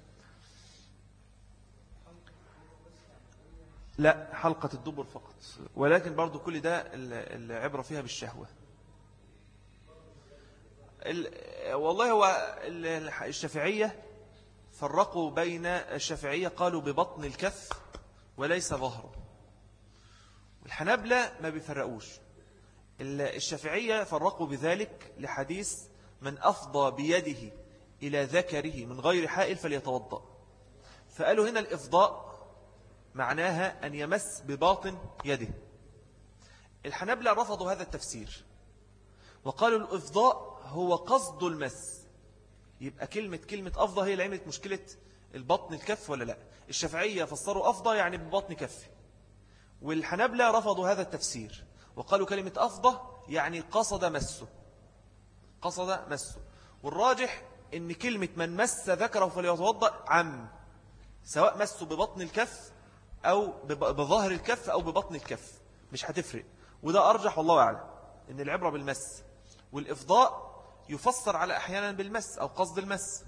لا حلقة الدبر فقط، ولكن برضو كل ده العبرة فيها بالشهوة. والله هو الشافعية فرقوا بين الشافعية، قالوا ببطن الكف وليس ظهره. الحنابلة ما بيفرقوش. الشافعية فرقوا بذلك لحديث من أفضى بيده إلى ذكره من غير حائل فليتوضأ. فقالوا هنا الإفضاء معناها أن يمس بباطن يده. الحنابلة رفضوا هذا التفسير وقالوا الإفضاء هو قصد المس. يبقى كلمة أفضى هي اللي عملت مشكلة البطن الكف ولا لا. الشافعية فسروا أفضى يعني ببطن كف، والحنابلة رفضوا هذا التفسير وقالوا كلمة أفضى يعني قصد مسه. والراجح ان كلمة من مس ذكره فليتوضأ عم، سواء مسه ببطن الكف أو بظاهر الكف أو ببطن الكف، مش هتفرق. وده أرجح والله أعلم، ان العبرة بالمس، والإفضاء يفسر على أحيانا بالمس أو قصد المس.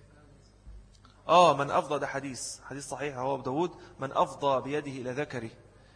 من أفضى، ده حديث صحيح هو أبو داود، من أفضى بيده إلى ذكره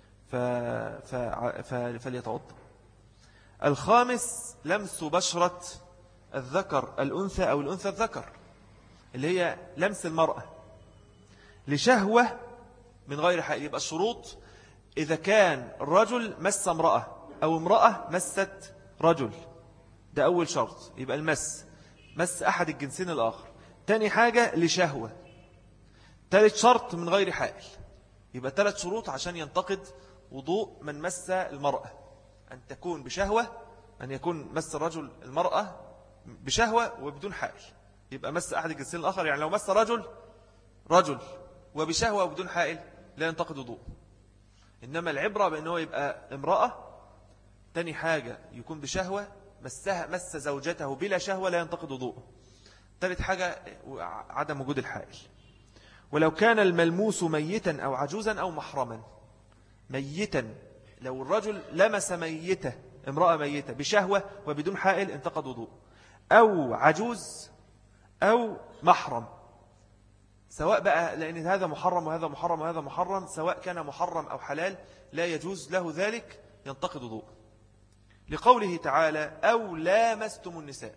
فليتوضأ. الخامس لمس بشرة الذكر الأنثى أو الأنثى الذكر، اللي هي لمس المرأة لشهوة من غير حائل. يبقى الشروط إذا كان الرجل مس امرأة أو امرأة مست رجل، ده أول شرط. يبقى مس أحد الجنسين الآخر. تاني حاجة لشهوة. ثالث شرط من غير حائل. يبقى 3 شروط عشان ينتقد وضوء من مس المرأة: أن تكون بشهوة، أن يكون مس الرجل المرأة بشهوة وبدون حائل. يبقى مس أحد الجنسين الآخر، يعني لو مس رجل وبشهوة وبدون حائل لا ينتقد وضوء. إنما العبرة بأنه يبقى امرأة، تاني حاجة يكون بشهوة، مس زوجته بلا شهوة لا ينتقد وضوءه. ثالث حاجة عدم وجود الحائل. ولو كان الملموس ميتا أو عجوزا أو محرما. ميتا، لو الرجل لمس ميتة، امرأة ميتة بشهوة وبدون حائل انتقد وضوء. أو عجوز أو محرم، سواء بقى، لأن هذا محرم وهذا محرم وهذا محرم، سواء كان محرم أو حلال لا يجوز له ذلك، ينتقد وضوء. لقوله تعالى: أو لامستم النساء.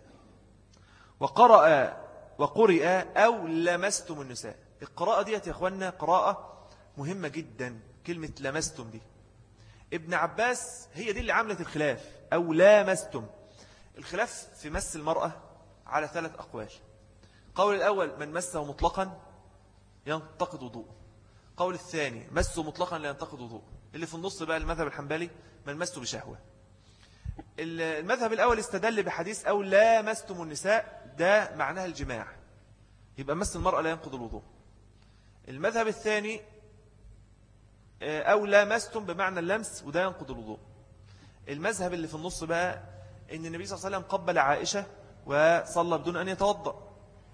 وقرئ أو لمستم النساء. القراءة دي يا أخوانا قراءة مهمة جدا. كلمة لمستم دي ابن عباس هي دي اللي عملت الخلاف. أو لامستم. الخلاف في مس المرأة على 3 أقوال. قول الأول: من مسه مطلقا ينتقد وضوء. قول الثاني: مسه مطلقا لا ينتقد وضوء. اللي في النص بقى المذهب الحنبلي: من مسه بشهوة. المذهب الأول استدل بحديث أو لامستم النساء، ده معناها الجماع، يبقى مس المرأة لا ينقض الوضوء. المذهب الثاني أو لامستم بمعنى اللمس، وده ينقض الوضوء. المذهب اللي في النص بقى إن النبي صلى الله عليه وسلم قبل عائشة وصلى بدون أن يتوضأ،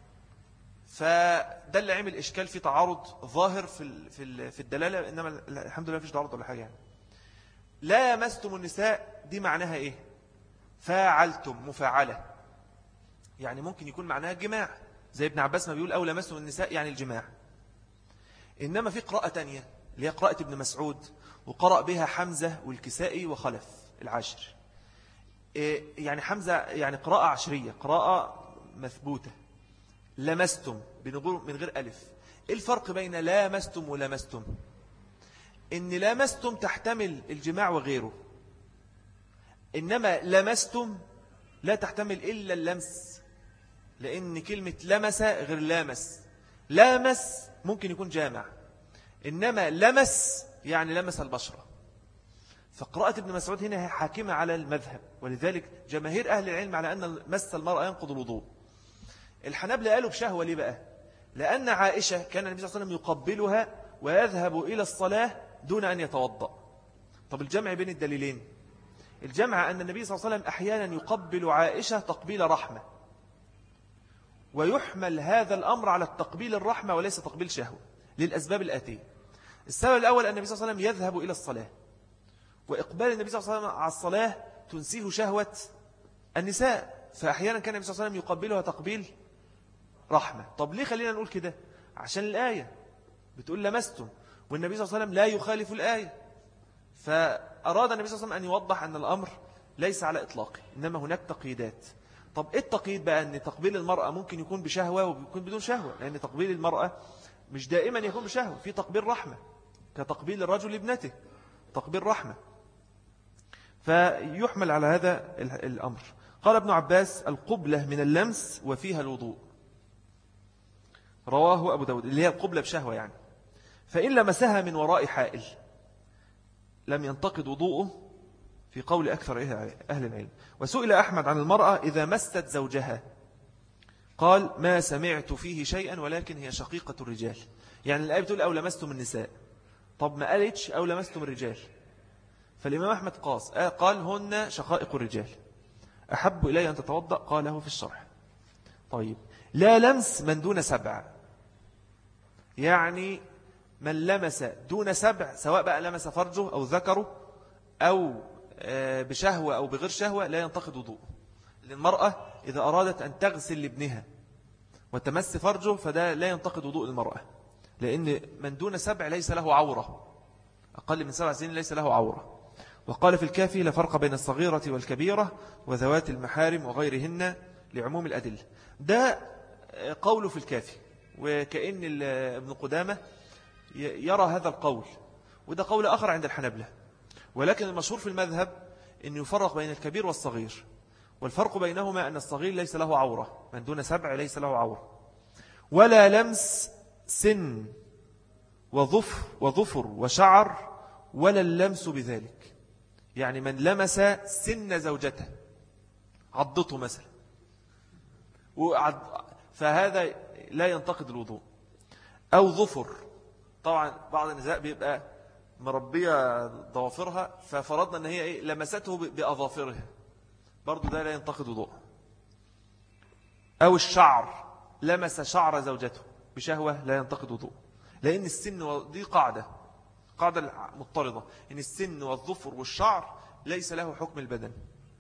فده اللي عمل إشكال في تعارض ظاهر في الدلالة، إنما الحمد لله فيش تعارض ولا حاجة يعني. لامستم النساء دي معناها إيه؟ فاعلتم، مفاعلة، يعني ممكن يكون معناها الجماع، زي ابن عباس ما بيقول أو لامستم النساء يعني الجماع. إنما في قراءة تانية اللي هي قراءة ابن مسعود، وقرأ بها حمزة والكسائي وخلف العاشر. يعني حمزة يعني قراءة عشرية، قراءة مثبوتة. لمستم من غير ألف. إيه الفرق بين لامستم ولمستم؟ إن لامستم تحتمل الجماع وغيره، إنما لمستم لا تحتمل إلا اللمس، لأن كلمة لمس غير لامس. لامس ممكن يكون جامع، إنما لمس يعني لمس البشرة. فقراءة ابن مسعود هنا هي حاكمة على المذهب، ولذلك جماهير أهل العلم على أن مس المرأة ينقض الوضوء. الحنابلة قالوا بشهوة. ليه بقى؟ لأن عائشة كان النبي صلى الله عليه وسلم يقبلها ويذهب إلى الصلاة دون أن يتوضأ. طب الجمع بين الدليلين، الجمع أن النبي صلى الله عليه وسلم أحيانا يقبل عائشة تقبيل رحمة، ويحمل هذا الأمر على التقبيل الرحمة وليس تقبيل شهوة، للأسباب الآتية. السبب الأول أن النبي صلى الله عليه وسلم يذهب إلى الصلاة، وإقبال النبي صلى الله عليه وسلم على الصلاة تنسيه شهوة النساء، فأحيانا كان النبي صلى الله عليه وسلم يقبلها تقبيل رحمة. طب ليه خلينا نقول كده؟ عشان الآية بتقول لمستم، والنبي صلى الله عليه وسلم لا يخالف الآية، فأراد النبي صلى الله عليه وسلم أن يوضح أن الأمر ليس على إطلاقه، إنما هناك تقييدات. طب إيه التقييد بقى؟ أن تقبيل المرأة ممكن يكون بشهوة ويكون بدون شهوة، لأن تقبيل المرأة مش دائما يكون بشهوة، في تقبيل رحمة كتقبيل الرجل لابنته، تقبيل رحمة، فيحمل على هذا الأمر. قال ابن عباس: القبلة من اللمس وفيها الوضوء. رواه أبو داود، اللي هي القبلة بشهوة يعني. فإن لمسها من وراء حائل لم ينتقد وضوءه في قول أكثر أهل العلم. وسئل أحمد عن المرأة إذا مست زوجها قال ما سمعت فيه شيئا ولكن هي شقيقة الرجال. يعني الآية بتقول أو لمستم النساء، طب ما قالتش أو لمستم الرجال. فالإمام أحمد قال هن شقائق الرجال، أحب إلي أن تتوضأ قاله في الشرح. طيب لا لمس من دون 7، يعني من لمس دون 7 سواء بقى لمس فرجه أو ذكره أو بشهوة أو بغير شهوة لا ينتقد وضوءه. للمرأة إذا أرادت أن تغسل لابنها وتمس فرجه فده لا ينتقد وضوء المرأة، لأن من دون 7 ليس له عورة، أقل من 7 سنين ليس له عورة. وقال في الكافي لا فرق بين الصغيرة والكبيرة وذوات المحارم وغيرهن لعموم الأدلة. ده قوله في الكافي، وكأن ابن قدامة يرى هذا القول، وده قول آخر عند الحنبلة. ولكن المشهور في المذهب أن يفرق بين الكبير والصغير، والفرق بينهما أن الصغير ليس له عورة، من دون 7 ليس له عورة. ولا لمس سن وظفر وشعر ولا اللمس بذلك، يعني من لمس سن زوجته عضته مثلا فهذا لا ينتقد الوضوء. أو ظفر، طبعا بعض النساء بيبقى مربية ضوافرها ففرضنا أن هي لمسته بأظافرها، برضو ده لا ينتقد وضوء. أو الشعر، لمس شعر زوجته بشهوة لا ينتقد وضوء، لأن السن دي قاعدة مضطردة، إن السن والظفر والشعر ليس له حكم البدن.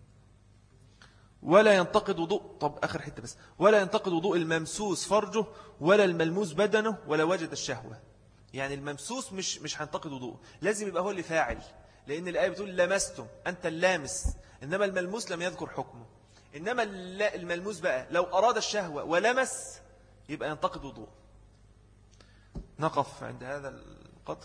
ولا ينتقد وضوء، طب آخر حتة بس، ولا ينتقد وضوء الممسوس فرجه ولا الملموس بدنه ولا وجد الشهوة. يعني الممسوس مش هينتقد وضوء، لازم يبقى هو اللي فاعل، لأن الآية بتقول لمستم، أنت اللامس، إنما الملموس لم يذكر حكمه. إنما الملموس بقى لو أراد الشهوة ولمس يبقى ينتقد وضوء. نقف عند هذا القدر.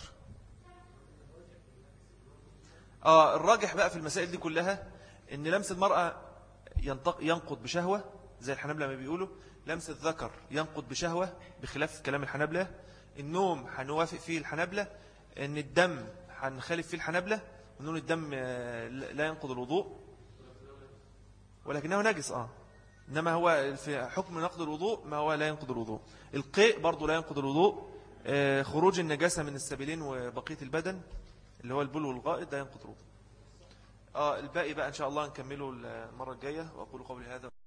الراجح بقى في المسائل دي كلها إن لمس المرأة ينقض بشهوة زي الحنابلة ما بيقولوا، لمس الذكر ينقض بشهوة بخلاف كلام الحنابلة، النوم هنوافق فيه الحنابلة، إن الدم هنخالف فيه الحنابلة، ونقول الدم لا ينقض الوضوء ولكنه نجس. إنما هو في حكم نقض الوضوء ما هو لا ينقض الوضوء. القيء برضو لا ينقض الوضوء. خروج النجاسة من السبيلين وبقية البدن اللي هو البول والغائط ده ينقض الوضوء. الباقي بقى إن شاء الله نكمله المرة الجاية. وأقول قولي هذا.